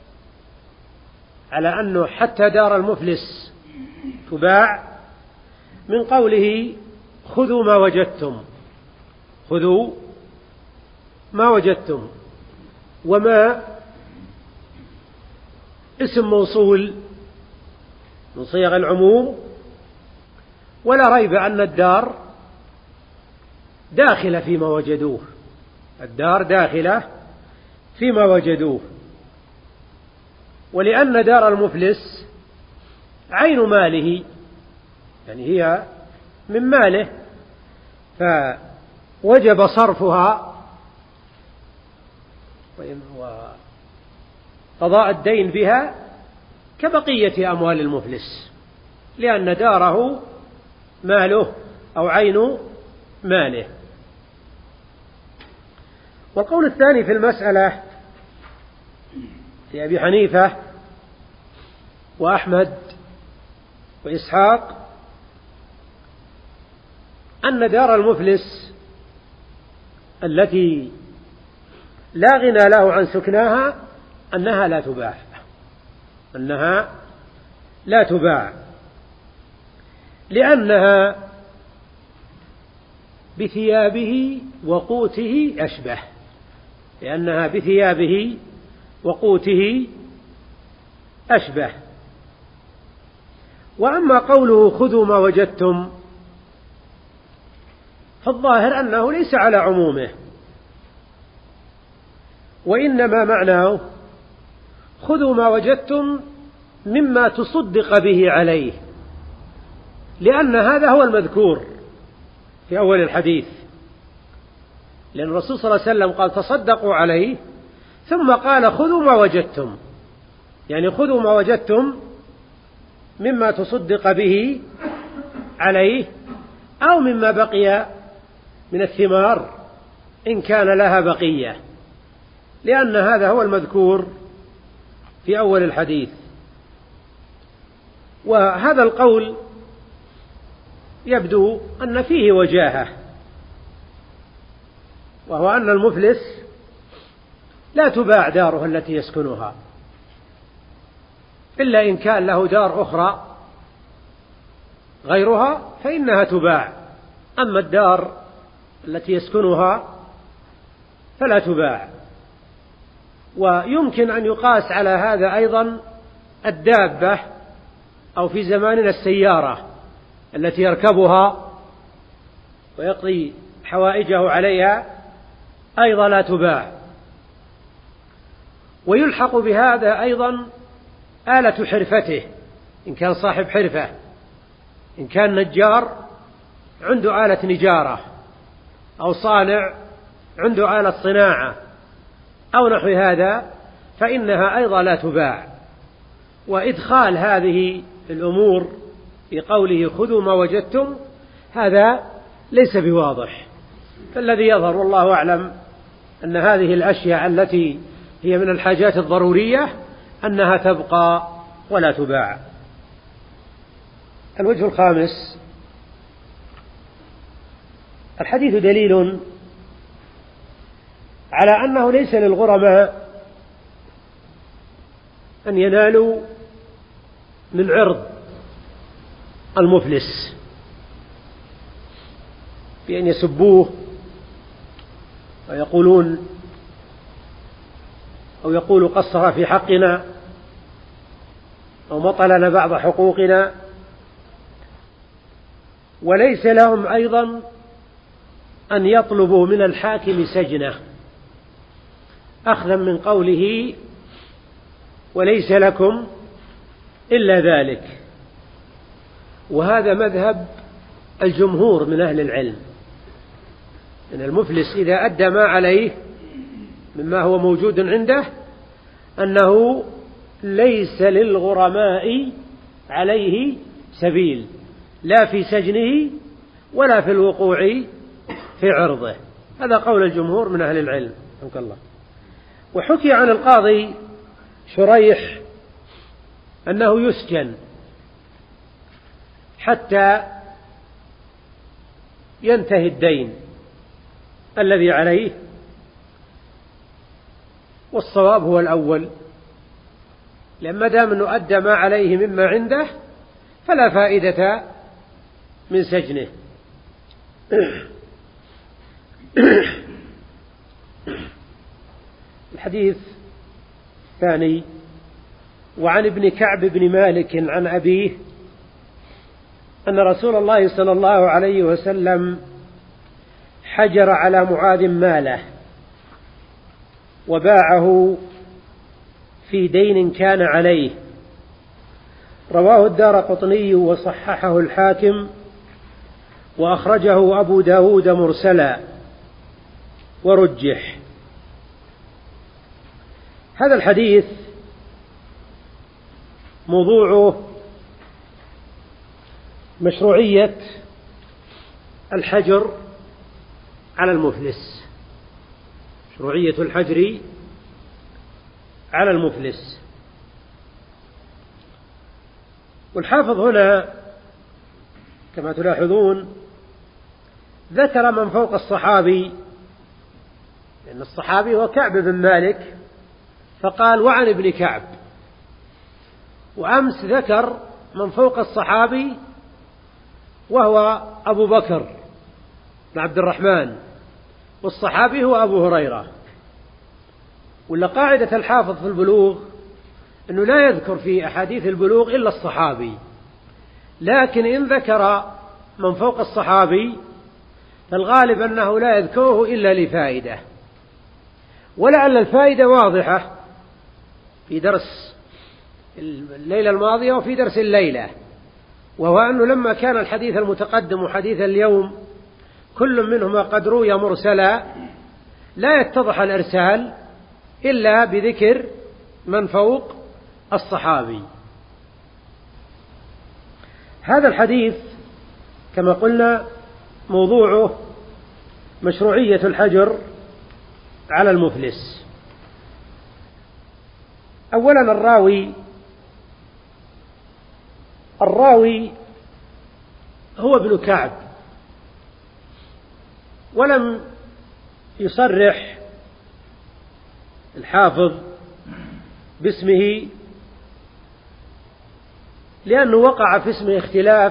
على أنه حتى دار المفلس تباع من قوله: خذوا ما وجدتم، خذوا ما وجدتم. وما اسم موصول من صيغ العموم، ولا ريب أن الدار داخلة فيما وجدوه، الدار داخلة فيما وجدوه. ولأن دار المفلس عين ماله، يعني هي من ماله، فوجب صرفها وقضاء الدين بها كبقية أموال المفلس، لأن داره ماله أو عين ماله. والقول الثاني في المسألة لأبي حنيفة وأحمد وإسحاق أن دار المفلس التي لا غنى له عن سكناها أنها لا تباع، لأنها بثيابه وقوته أشبه، وأما قوله خذوا ما وجدتم فالظاهر أنه ليس على عمومه، وإنما معناه خذوا ما وجدتم مما تصدق به عليه، لأن هذا هو المذكور في أول الحديث، لأن الرسول صلى الله عليه وسلم قال تصدقوا عليه، ثم قال خذوا ما وجدتم، يعني خذوا ما وجدتم مما تصدق به عليه أو مما بقي من الثمار إن كان لها بقية، لأن هذا هو المذكور في أول الحديث. وهذا القول يبدو أن فيه وجاهة، وهو أن المفلس لا تباع داره التي يسكنها، إلا إن كان له دار أخرى غيرها فإنها تباع، أما الدار التي يسكنها فلا تباع. ويمكن أن يقاس على هذا أيضا الدابة، أو في زماننا السيارة التي يركبها ويقضي حوائجه عليها، أيضا لا تباع. ويلحق بهذا أيضا آلة حرفته، إن كان صاحب حرفة، إن كان نجار عنده آلة نجارة، أو صانع عنده آلة صناعة أو نحو هذا، فإنها أيضا لا تباع. وإدخال هذه الأمور في قوله خذوا ما وجدتم هذا ليس بواضح، فالذي يظهر والله أعلم أن هذه الأشياء التي هي من الحاجات الضرورية أنها تبقى ولا تباع. الوجه الخامس: الحديث دليل على أنه ليس للغرماء أن ينالوا من عرض المفلس بأن يسبوه ويقولون أو يقولوا قصر في حقنا أو مطلنا بعض حقوقنا. وليس لهم أيضا أن يطلبوا من الحاكم سجنه، أخذا من قوله وليس لكم إلا ذلك. وهذا مذهب الجمهور من أهل العلم، أن المفلس إذا أدى ما عليه مما هو موجود عنده أنه ليس للغرماء عليه سبيل، لا في سجنه ولا في الوقوع في عرضه. هذا قول الجمهور من أهل العلم رحمه الله. وحكي عن القاضي شريح أنه يسجن حتى ينتهي الدين الذي عليه، والصواب هو الأول، لما دام أنه أدى ما عليه مما عنده فلا فائدة من سجنه. الحديث الثاني: وعن ابن كعب بن مالك عن أبيه أن رسول الله صلى الله عليه وسلم حجر على معاذ ماله وباعه في دين كان عليه. رواه الدارقطني وصححه الحاكم وأخرجه أبو داود مرسلا ورجح. هذا الحديث موضوعه مشروعية الحجر على المفلس، مشروعية الحجر على المفلس. والحافظ هنا كما تلاحظون ذكر من فوق الصحابي، لأن الصحابي هو كعب بن مالك، فقال وعن ابن كعب. وأمس ذكر من فوق الصحابي وهو أبو بكر بن عبد الرحمن، والصحابي هو أبو هريرة. ولا قاعدة الحافظ في البلوغ أنه لا يذكر في أحاديث البلوغ إلا الصحابي، لكن إن ذكر من فوق الصحابي فالغالب أنه لا يذكره إلا لفائدة، ولعل الفائدة واضحة في درس الليلة الماضية وفي درس الليلة، وهو أنه لما كان الحديث المتقدم وحديث اليوم كل منهما قد روي مرسلا لا يتضح الإرسال إلا بذكر من فوق الصحابي. هذا الحديث كما قلنا موضوعه مشروعية الحجر على المفلس. أولا الراوي هو ابن كعب، ولم يصرح الحافظ باسمه لأنه وقع في اسمه اختلاف،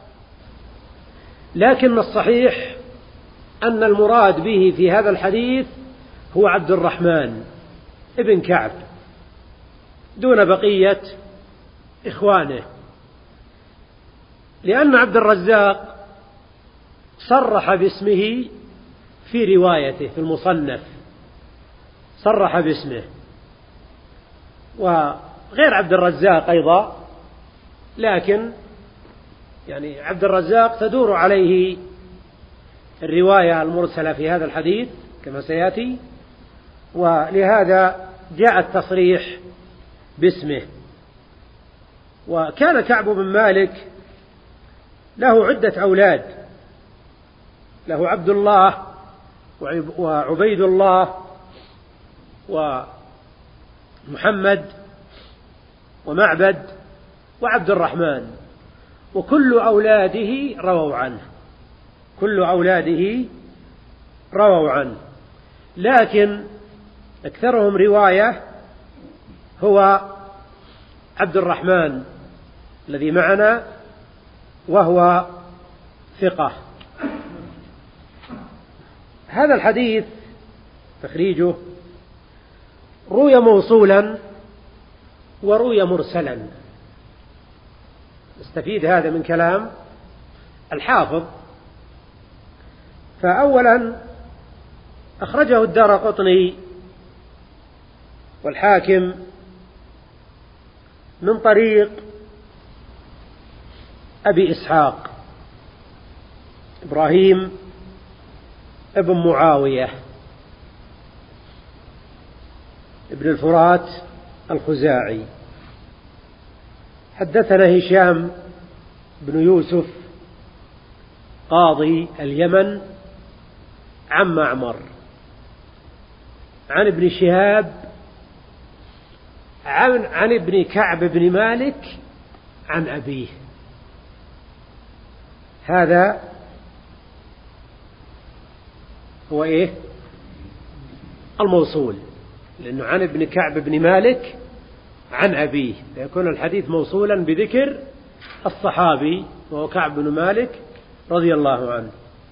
لكن الصحيح أن المراد به في هذا الحديث هو عبد الرحمن ابن كعب دون بقية إخوانه، لأن عبد الرزاق صرح باسمه في روايته في المصنف، صرح باسمه، وغير عبد الرزاق أيضا، لكن يعني عبد الرزاق تدور عليه الرواية المرسلة في هذا الحديث كما سيأتي، ولهذا جاء التصريح باسمه. وكان كعب بن مالك له عدة أولاد، له عبد الله وعبيد الله ومحمد ومعبد وعبد الرحمن، وكل أولاده رووا عنه، كل أولاده رووا عنه، لكن أكثرهم رواية هو عبد الرحمن الذي معنا وهو ثقة. هذا الحديث تخريجه روي موصولا وروي مرسلا. نستفيد هذا من كلام الحافظ. فأولا أخرجه الدارقطني والحاكم من طريق أبي إسحاق إبراهيم ابن معاوية ابن الفرات الخزاعي. حدثنا هشام بن يوسف قاضي اليمن عن معمر عن ابن شهاب عن ابن كعب بن مالك عن أبيه. هذا هو إيه؟ الموصول، لأنه عن ابن كعب بن مالك عن أبيه، فيكون الحديث موصولا بذكر الصحابي وهو كعب بن مالك رضي الله عنه.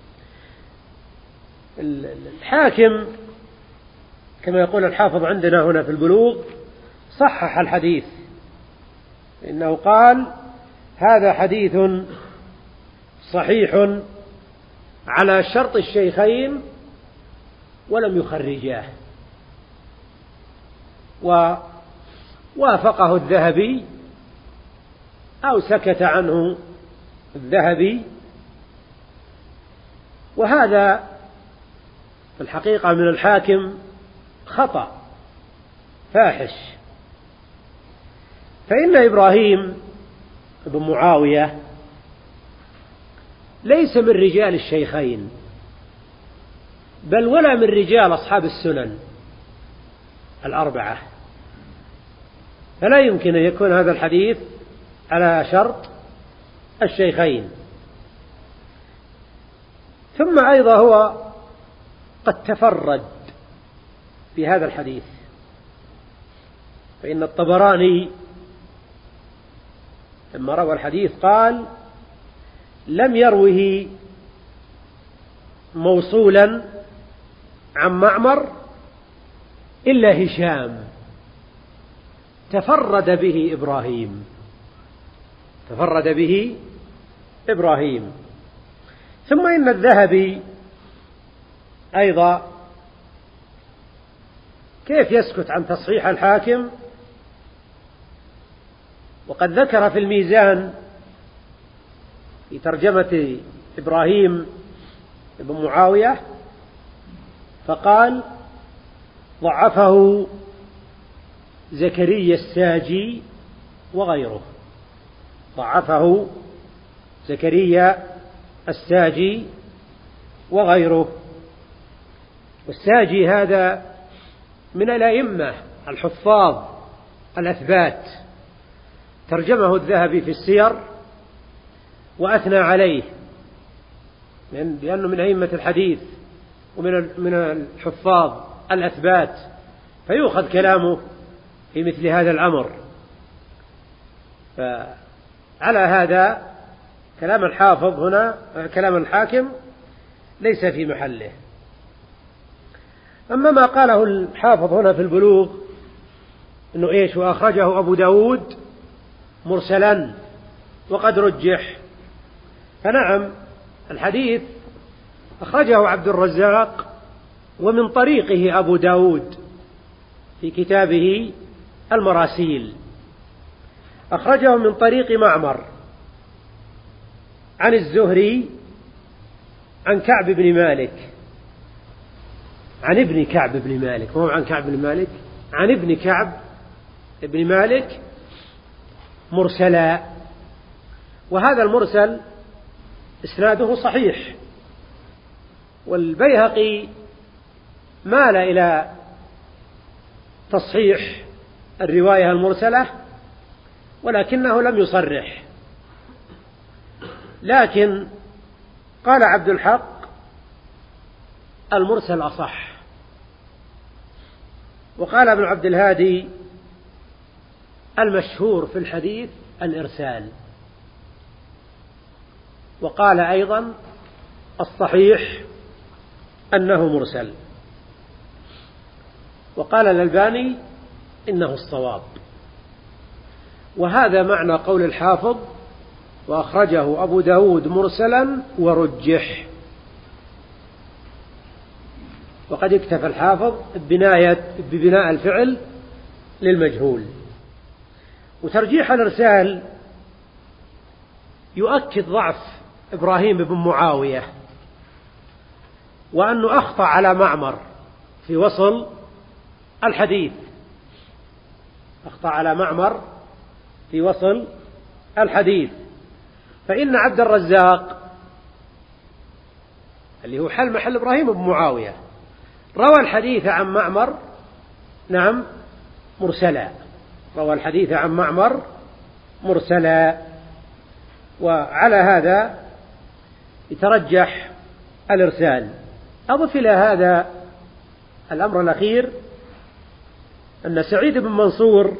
الحاكم كما يقول الحافظ عندنا هنا في البلوغ صحح الحديث، إنه قال هذا حديث صحيح على شرط الشيخين ولم يخرجاه، ووافقه الذهبي أو سكت عنه الذهبي. وهذا في الحقيقة من الحاكم خطأ فاحش، فإن إبراهيم بن معاوية ليس من رجال الشيخين، بل ولا من رجال أصحاب السنن الأربعة، فلا يمكن أن يكون هذا الحديث على شرط الشيخين. ثم أيضا هو قد تفرد بهذا الحديث، فإن الطبراني لما روى الحديث قال: لم يروه موصولا عن معمر إلا هشام، تفرد به إبراهيم. ثم إن الذهبي أيضا كيف يسكت عن تصحيح الحاكم، وقد ذكر في الميزان في ترجمة إبراهيم بن معاوية فقال: ضعفه زكريا الساجي وغيره. ضعفه زكريا الساجي وغيره. والساجي هذا من الأئمة الحفاظ الأثبات، ترجمه الذهبي في السير وأثنى عليه لأنه من أئمة الحديث ومن الحفاظ الأثبات، فيؤخذ كلامه في مثل هذا الأمر. فعلى هذا كلام الحافظ هنا، كلام الحاكم ليس في محله. أما ما قاله الحافظ هنا في البلوغ إنه إيش: وأخرجه أبو داود مرسلا وقد رجح، فنعم الحديث أخرجه عبد الرزاق ومن طريقه أبو داود في كتابه المراسيل، أخرجه من طريق معمر عن الزهري عن كعب بن مالك، عن ابن كعب بن مالك، مو عن كعب بن مالك، عن ابن كعب بن مالك مرسلا. وهذا المرسل إسناده صحيح، والبيهقي مال إلى تصحيح الرواية المرسلة ولكنه لم يصرح، لكن قال عبد الحق: المرسل أصح. وقال ابن عبد الهادي: المشهور في الحديث الإرسال. وقال أيضا: الصحيح أنه مرسل. وقال الألباني: إنه الصواب. وهذا معنى قول الحافظ: وأخرجه أبو داود مرسلا ورجح. وقد اكتفى الحافظ ببناء الفعل للمجهول. وترجيح الإرسال يؤكد ضعف إبراهيم بن معاوية، وأنه أخطأ على معمر في وصل الحديث، أخطأ على معمر في وصل الحديث. فإن عبد الرزاق اللي هو حل محل إبراهيم بن معاوية روى الحديث عن معمر، نعم، مرسلا، روى الحديث عن معمر مرسلا. وعلى هذا يترجح الإرسال. أضف إلى هذا الأمر الأخير أن سعيد بن منصور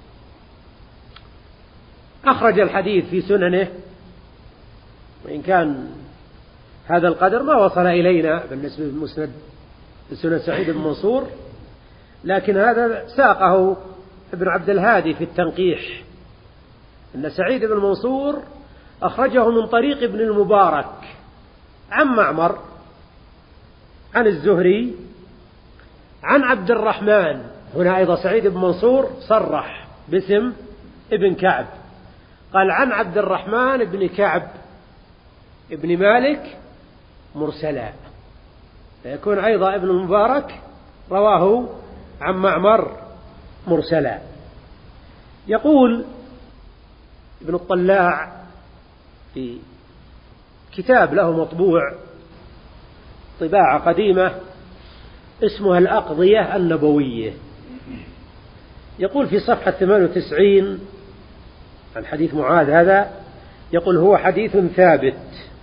أخرج الحديث في سننه، وإن كان هذا القدر ما وصل إلينا بالنسبة للمسند سنن سعيد بن منصور، لكن هذا ساقه ابن عبد الهادي في التنقيح، أن سعيد بن منصور أخرجه من طريق ابن المبارك عن معمر عن الزهري عن عبد الرحمن. هنا أيضا سعيد بن منصور صرح باسم ابن كعب، قال عن عبد الرحمن بن كعب ابن مالك مرسلا، فيكون أيضا ابن المبارك رواه عن معمر مرسلا. يقول ابن الطلاع في كتاب له مطبوع طباعة قديمة اسمها الأقضية النبوية، يقول في صفحة 98 عن حديث معاذ هذا، يقول هو حديث ثابت،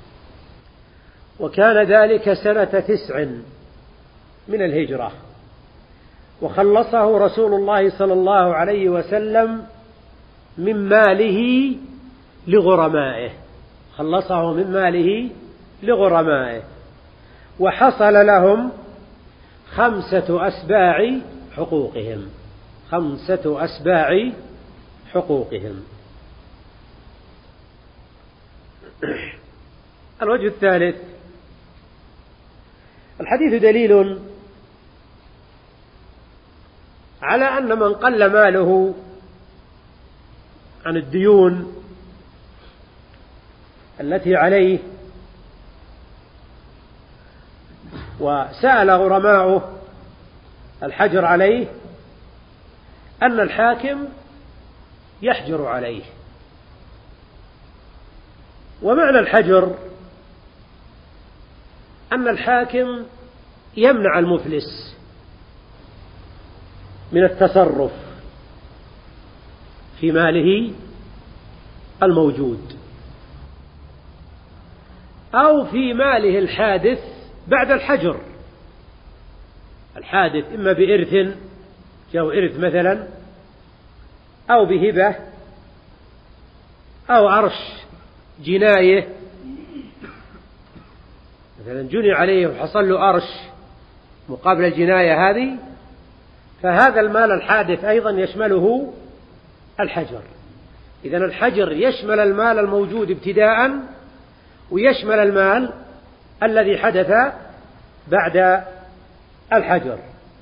وكان ذلك سنة 9 من الهجرة، وخلصه رسول الله صلى الله عليه وسلم من ماله لغرمائه، خلصه من ماله لغرمائه، وحصل لهم 5 أسباع حقوقهم، 5 أسباع حقوقهم. الوجه الثالث، الحديث دليل على أن من قل ماله عن الديون التي عليه وسأل غرماؤه الحجر عليه، أن الحاكم يحجر عليه. ومعنى الحجر أن الحاكم يمنع المفلس من التصرف في ماله الموجود أو في ماله الحادث بعد الحجر. الحادث إما بإرث، جاء إرث مثلا، أو بهبة، أو عرش جناية، مثلا جني عليه وحصل له أرش مقابل الجناية هذه، فهذا المال الحادث أيضا يشمله الحجر. إذن الحجر يشمل المال الموجود ابتداء، ويشمل المال الذي حدث بعد الحجر.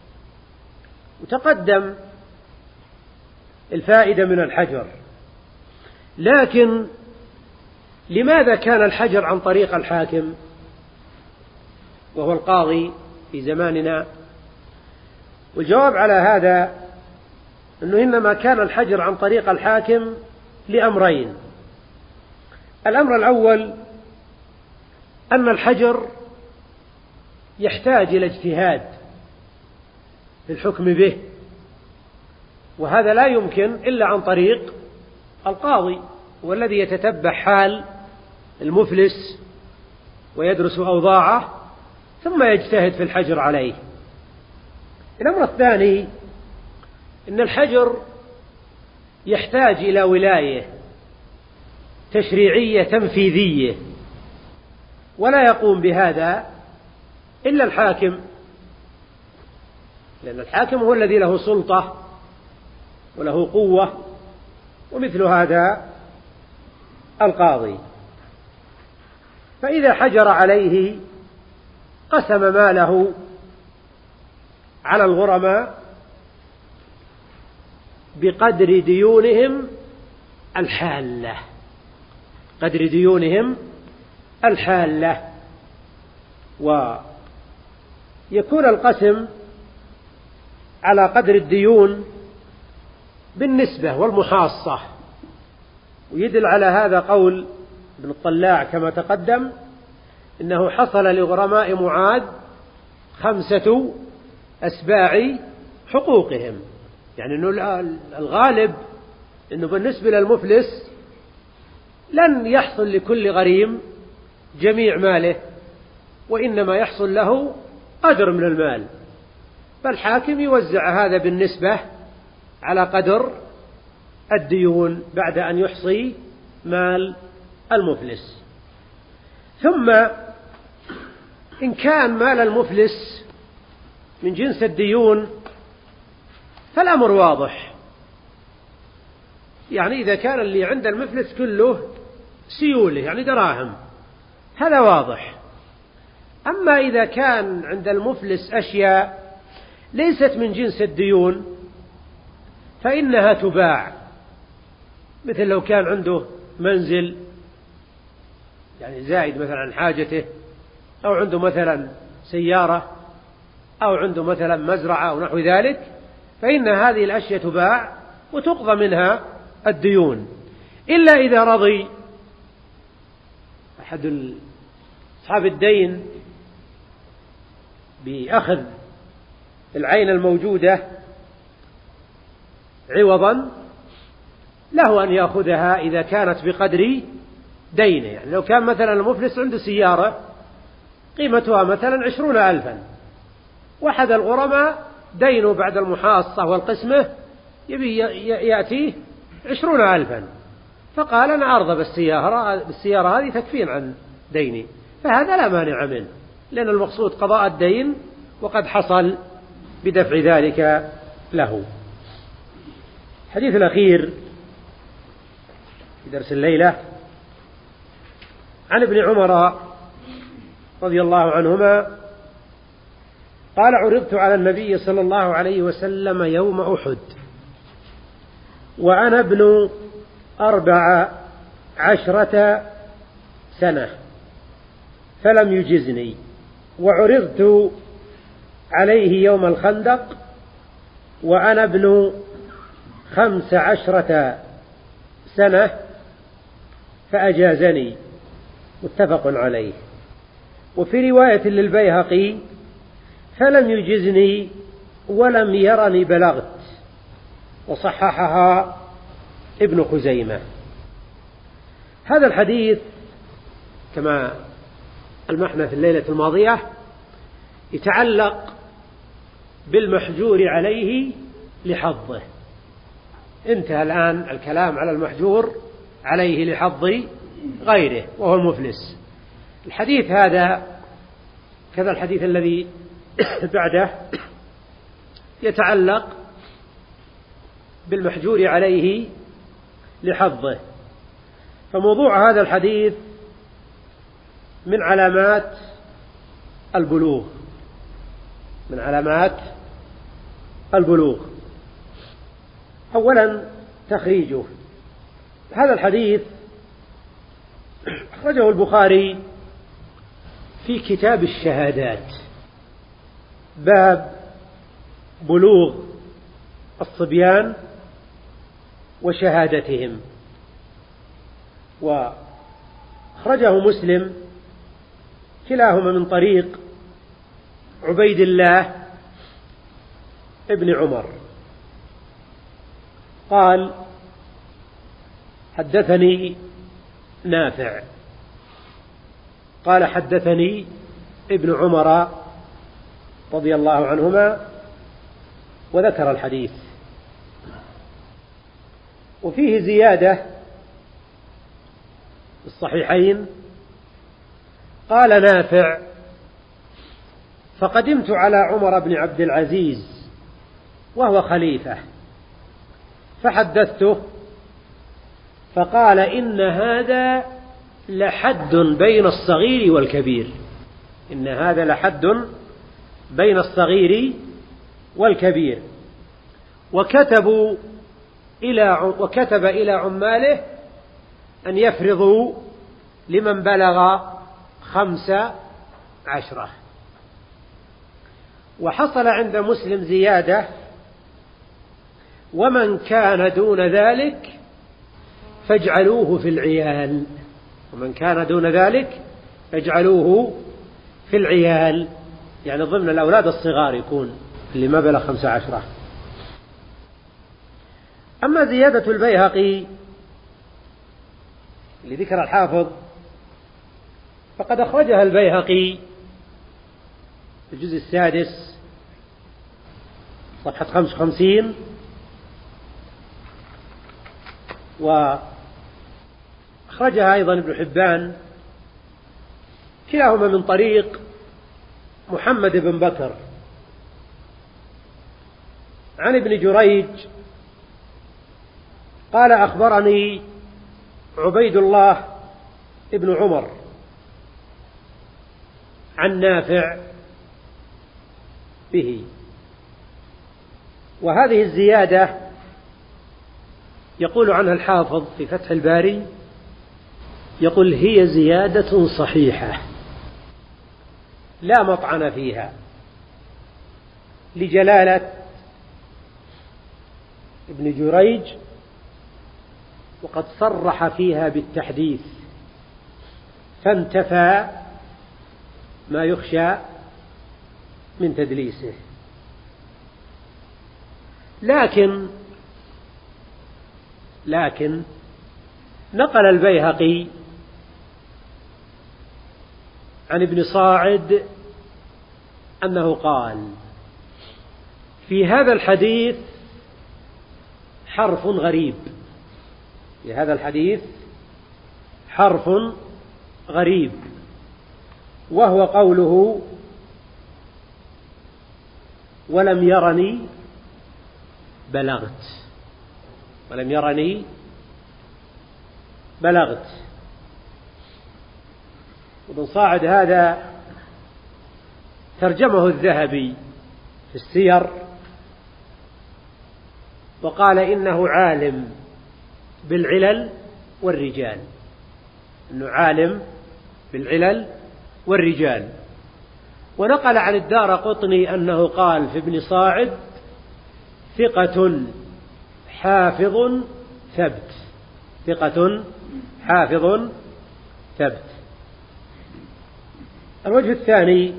وتقدم الفائدة من الحجر، لكن لماذا كان الحجر عن طريق الحاكم وهو القاضي في زماننا؟ والجواب على هذا أنه إنما كان الحجر عن طريق الحاكم لأمرين. الأمر الأول أن الحجر يحتاج إلى اجتهاد في الحكم به، وهذا لا يمكن إلا عن طريق القاضي، والذي يتتبع حال المفلس ويدرس أوضاعه ثم يجتهد في الحجر عليه. الأمر الثاني أن الحجر يحتاج إلى ولاية تشريعية تنفيذية، ولا يقوم بهذا إلا الحاكم، لأن الحاكم هو الذي له سلطة وله قوة، ومثل هذا القاضي. فإذا حجر عليه قسم ماله على الغرماء بقدر ديونهم الحالة، قدر ديونهم الحالة، ويكون القسم على قدر الديون بالنسبة والمحاصة. ويدل على هذا قول ابن الطلاع كما تقدم، إنه حصل لغرماء معاذ 5 أسباع حقوقهم، يعني أنه الغالب أنه بالنسبة للمفلس لن يحصل لكل غريم جميع ماله، وإنما يحصل له قدر من المال، فالحاكم يوزع هذا بالنسبة على قدر الديون بعد أن يحصي مال المفلس. ثم إن كان مال المفلس من جنس الديون فالأمر واضح، يعني إذا كان اللي عند المفلس كله سيوله يعني دراهم، هذا واضح أما إذا كان عند المفلس أشياء ليست من جنس الديون فإنها تباع، مثل لو كان عنده منزل يعني زائد مثلا عن حاجته، أو عنده مثلا سيارة، أو عنده مثلا مزرعة أو نحو ذلك، فإن هذه الأشياء تباع وتقضى منها الديون، إلا إذا رضي أحد أصحاب الدين بأخذ العين الموجودة عوضا، له أن يأخذها إذا كانت بقدر دينه. يعني لو كان مثلا المفلس عنده سيارة قيمتها مثلا 20,000، واحد الغرماء دينه بعد المحاصة والقسمة يبي يأتيه 20,000، فقال أنا أرضى بالسيارة هذه تكفين عن ديني، فهذا لا مانع منه، لأن المقصود قضاء الدين وقد حصل بدفع ذلك له. الحديث الأخير في درس الليلة عن ابن عمر رضي الله عنهما قال: عرضت على النبي صلى الله عليه وسلم يوم أحد وأنا ابن 14 سنة فلم يجزني، وعرضت عليه يوم الخندق وأنا ابن 15 سنة فأجازني، متفق عليه. وفي رواية للبيهقي: فلم يجزني ولم يرني بلغت، وصححها ابن خزيمة. هذا الحديث كما المحنة في الليلة الماضية يتعلق بالمحجور عليه لحظه. انتهى الآن الكلام على المحجور عليه لحظ غيره وهو المفلس. الحديث هذا كذا الحديث الذي بعده يتعلق بالمحجور عليه لحظه. فموضوع هذا الحديث من علامات البلوغ، من علامات البلوغ. أولا تخريجه. هذا الحديث أخرجه البخاري في كتاب الشهادات، باب بلوغ الصبيان وشهادتهم، وأخرجه مسلم كلاهما من طريق عبيد الله ابن عمر قال: حدثني نافع قال: حدثني ابن عمر رضي الله عنهما، وذكر الحديث. وفيه زيادة في الصحيحين: قال نافع: فقدمت على عمر بن عبد العزيز وهو خليفة فحدثته فقال: إن هذا لحد بين الصغير والكبير، إن هذا لحد بين الصغير والكبير. وكتب إلى عماله أن يفرضوا لمن بلغ 15. وحصل عند مسلم زيادة: ومن كان دون ذلك فاجعلوه في العيال، ومن كان دون ذلك فاجعلوه في العيال، يعني ضمن الأولاد الصغار يكون اللي ما بلغ 15. أما زيادة البيهقي اللي ذكر الحافظ فقد أخرجها البيهقي في الجزء 6 صفحة 55، وأخرجها أيضا ابن حبان كلاهما من طريق محمد بن بكر عن ابن جريج قال: أخبرني عبيد الله ابن عمر عن نافع به. وهذه الزيادة يقول عنها الحافظ في فتح الباري، يقول هي زيادة صحيحة لا مطعن فيها، لجلالة ابن جريج، وقد صرح فيها بالتحديث، فانتفى ما يخشى من تدليسه. لكن نقل البيهقي عن ابن صاعد أنه قال في هذا الحديث حرف غريب، في هذا الحديث حرف غريب، وهو قوله ولم يرني بلغت، ولم يرني بلغت. وابن صاعد هذا ترجمه الذهبي في السير وقال إنه عالم بالعلل والرجال، إنه عالم بالعلل والرجال. ونقل عن الدارقطني أنه قال في ابن صاعد ثقة حافظ ثبت، ثقة حافظ ثبت. الوجه الثاني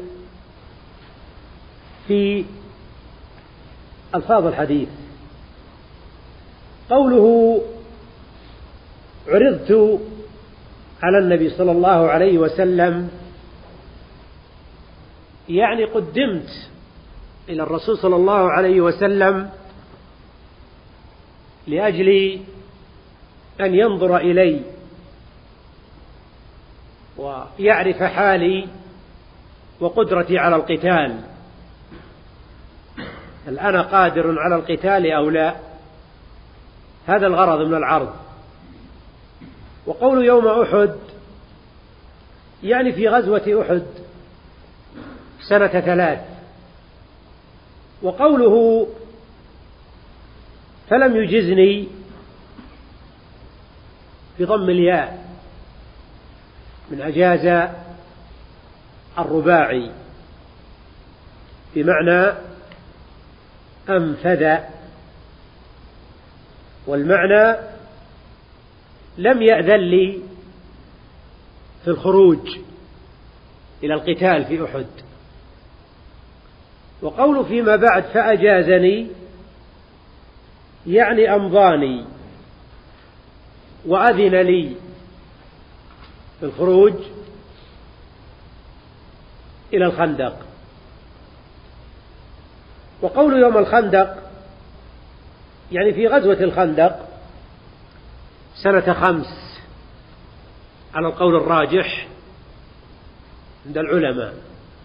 في ألفاظ الحديث، قوله عرضت على النبي صلى الله عليه وسلم، يعني قدمت إلى الرسول صلى الله عليه وسلم لأجل أن ينظر إلي ويعرف حالي وقدرتي على القتال، هل أنا قادر على القتال أو لا؟ هذا الغرض من العرض. وقول يوم أحد يعني في غزوة أحد سنة 3. وقوله فلم يجزني بضم الياء من أجاز الرباعي بمعنى أنفذ، والمعنى لم يأذن لي في الخروج إلى القتال في أحد. وقول فيما بعد فأجازني يعني أمضاني وأذن لي في الخروج إلى الخندق. وقول يوم الخندق يعني في غزوة الخندق سنة 5 على القول الراجح عند العلماء.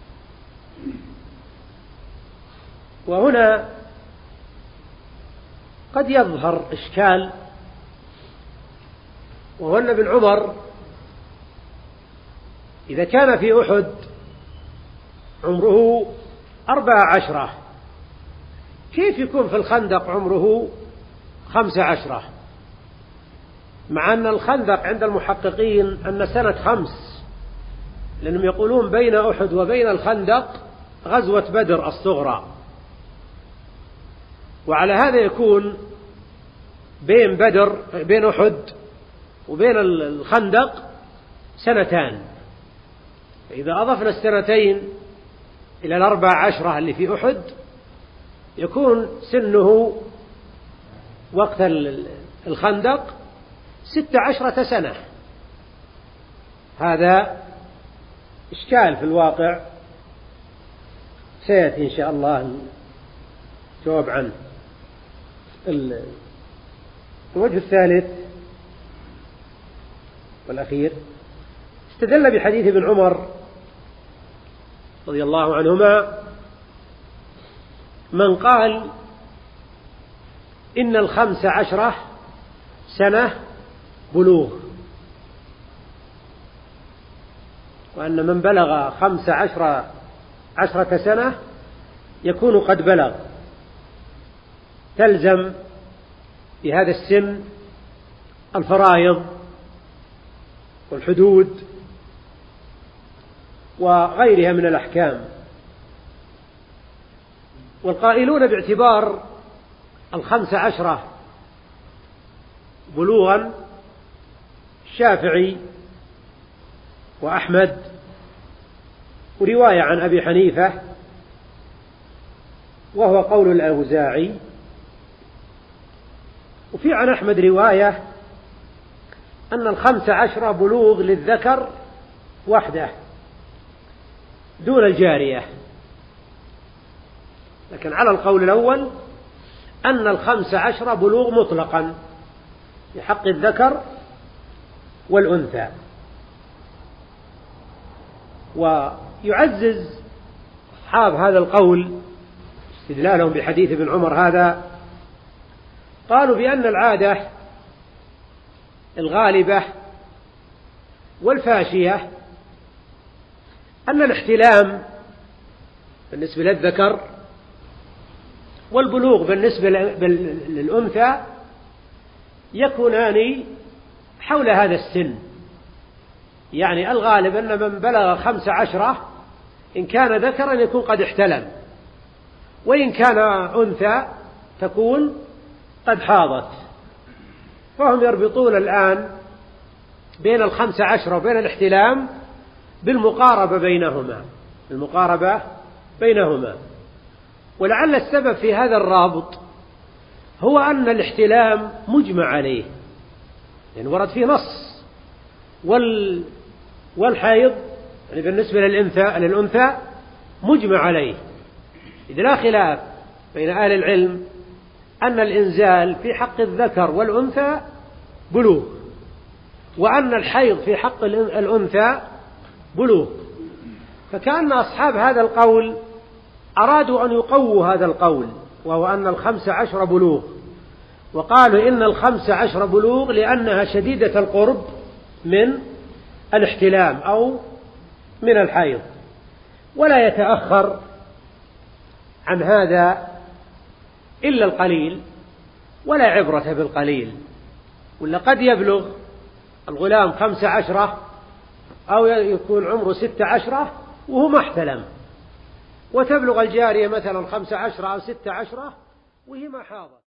وهنا قد يظهر إشكال، وهو أن ابن عمر إذا كان في أحد عمره 14 كيف يكون في الخندق عمره 15؟ مع أن الخندق عند المحققين أن سنة 5، لأنهم يقولون بين أحد وبين الخندق غزوة بدر الصغرى، وعلى هذا يكون بين أحد وبين الخندق 2. فإذا أضفنا 2 إلى 14 اللي في أحد يكون سنه وقت الخندق 16 سنة. هذا إشكال في الواقع سيأتي إن شاء الله جواب عنه. الوجه الثالث والأخير استدل بحديث ابن عمر رضي الله عنهما من قال إن 15 سنة بلوغ، وأن من بلغ 15 سنة يكون قد بلغ، تلزم في هذا السن الفرائض والحدود وغيرها من الأحكام. والقائلون باعتبار 15 بلوغا الشافعي وأحمد، ورواية عن أبي حنيفة وهو قول الأوزاعي، وفي عن أحمد رواية أن 15 بلوغ للذكر وحده دون الجارية، لكن على القول الأول أن 15 بلوغ مطلقا في حق الذكر والأنثى. ويعزز أصحاب هذا القول استدلالهم بحديث ابن عمر هذا، قالوا بأن العادة الغالبة والفاشية أن الاحتلام بالنسبة للذكر والبلوغ بالنسبة للأنثى يكونان حول هذا السن. يعني الغالب أن من بلغ 15 إن كان ذكرا يكون قد احتلم، وإن كان أنثى تكون قد حاضت. فهم يربطون الآن بين 15 وبين الاحتلام بالمقاربة بينهما. ولعل السبب في هذا الرابط هو أن الاحتلام مجمع عليه، يعني ورد فيه نص، والحيض يعني بالنسبة للأنثى مجمع عليه، إذ لا خلاف بين أهل العلم أن الإنزال في حق الذكر والأنثى بلوغ، وأن الحيض في حق الأنثى بلوغ. فكأن أصحاب هذا القول أرادوا أن يقووا هذا القول، وهو أن 15 بلوغ، وقالوا إن 15 بلوغ لأنها شديدة القرب من الاحتلام أو من الحيض، ولا يتأخر عن هذا إلا القليل، ولا عبرة بالقليل. ولا قد يبلغ الغلام 15 أو يكون عمره 16 وهو ما احتلم، وتبلغ الجارية مثلا 15 أو 16 وهي ما حاضت.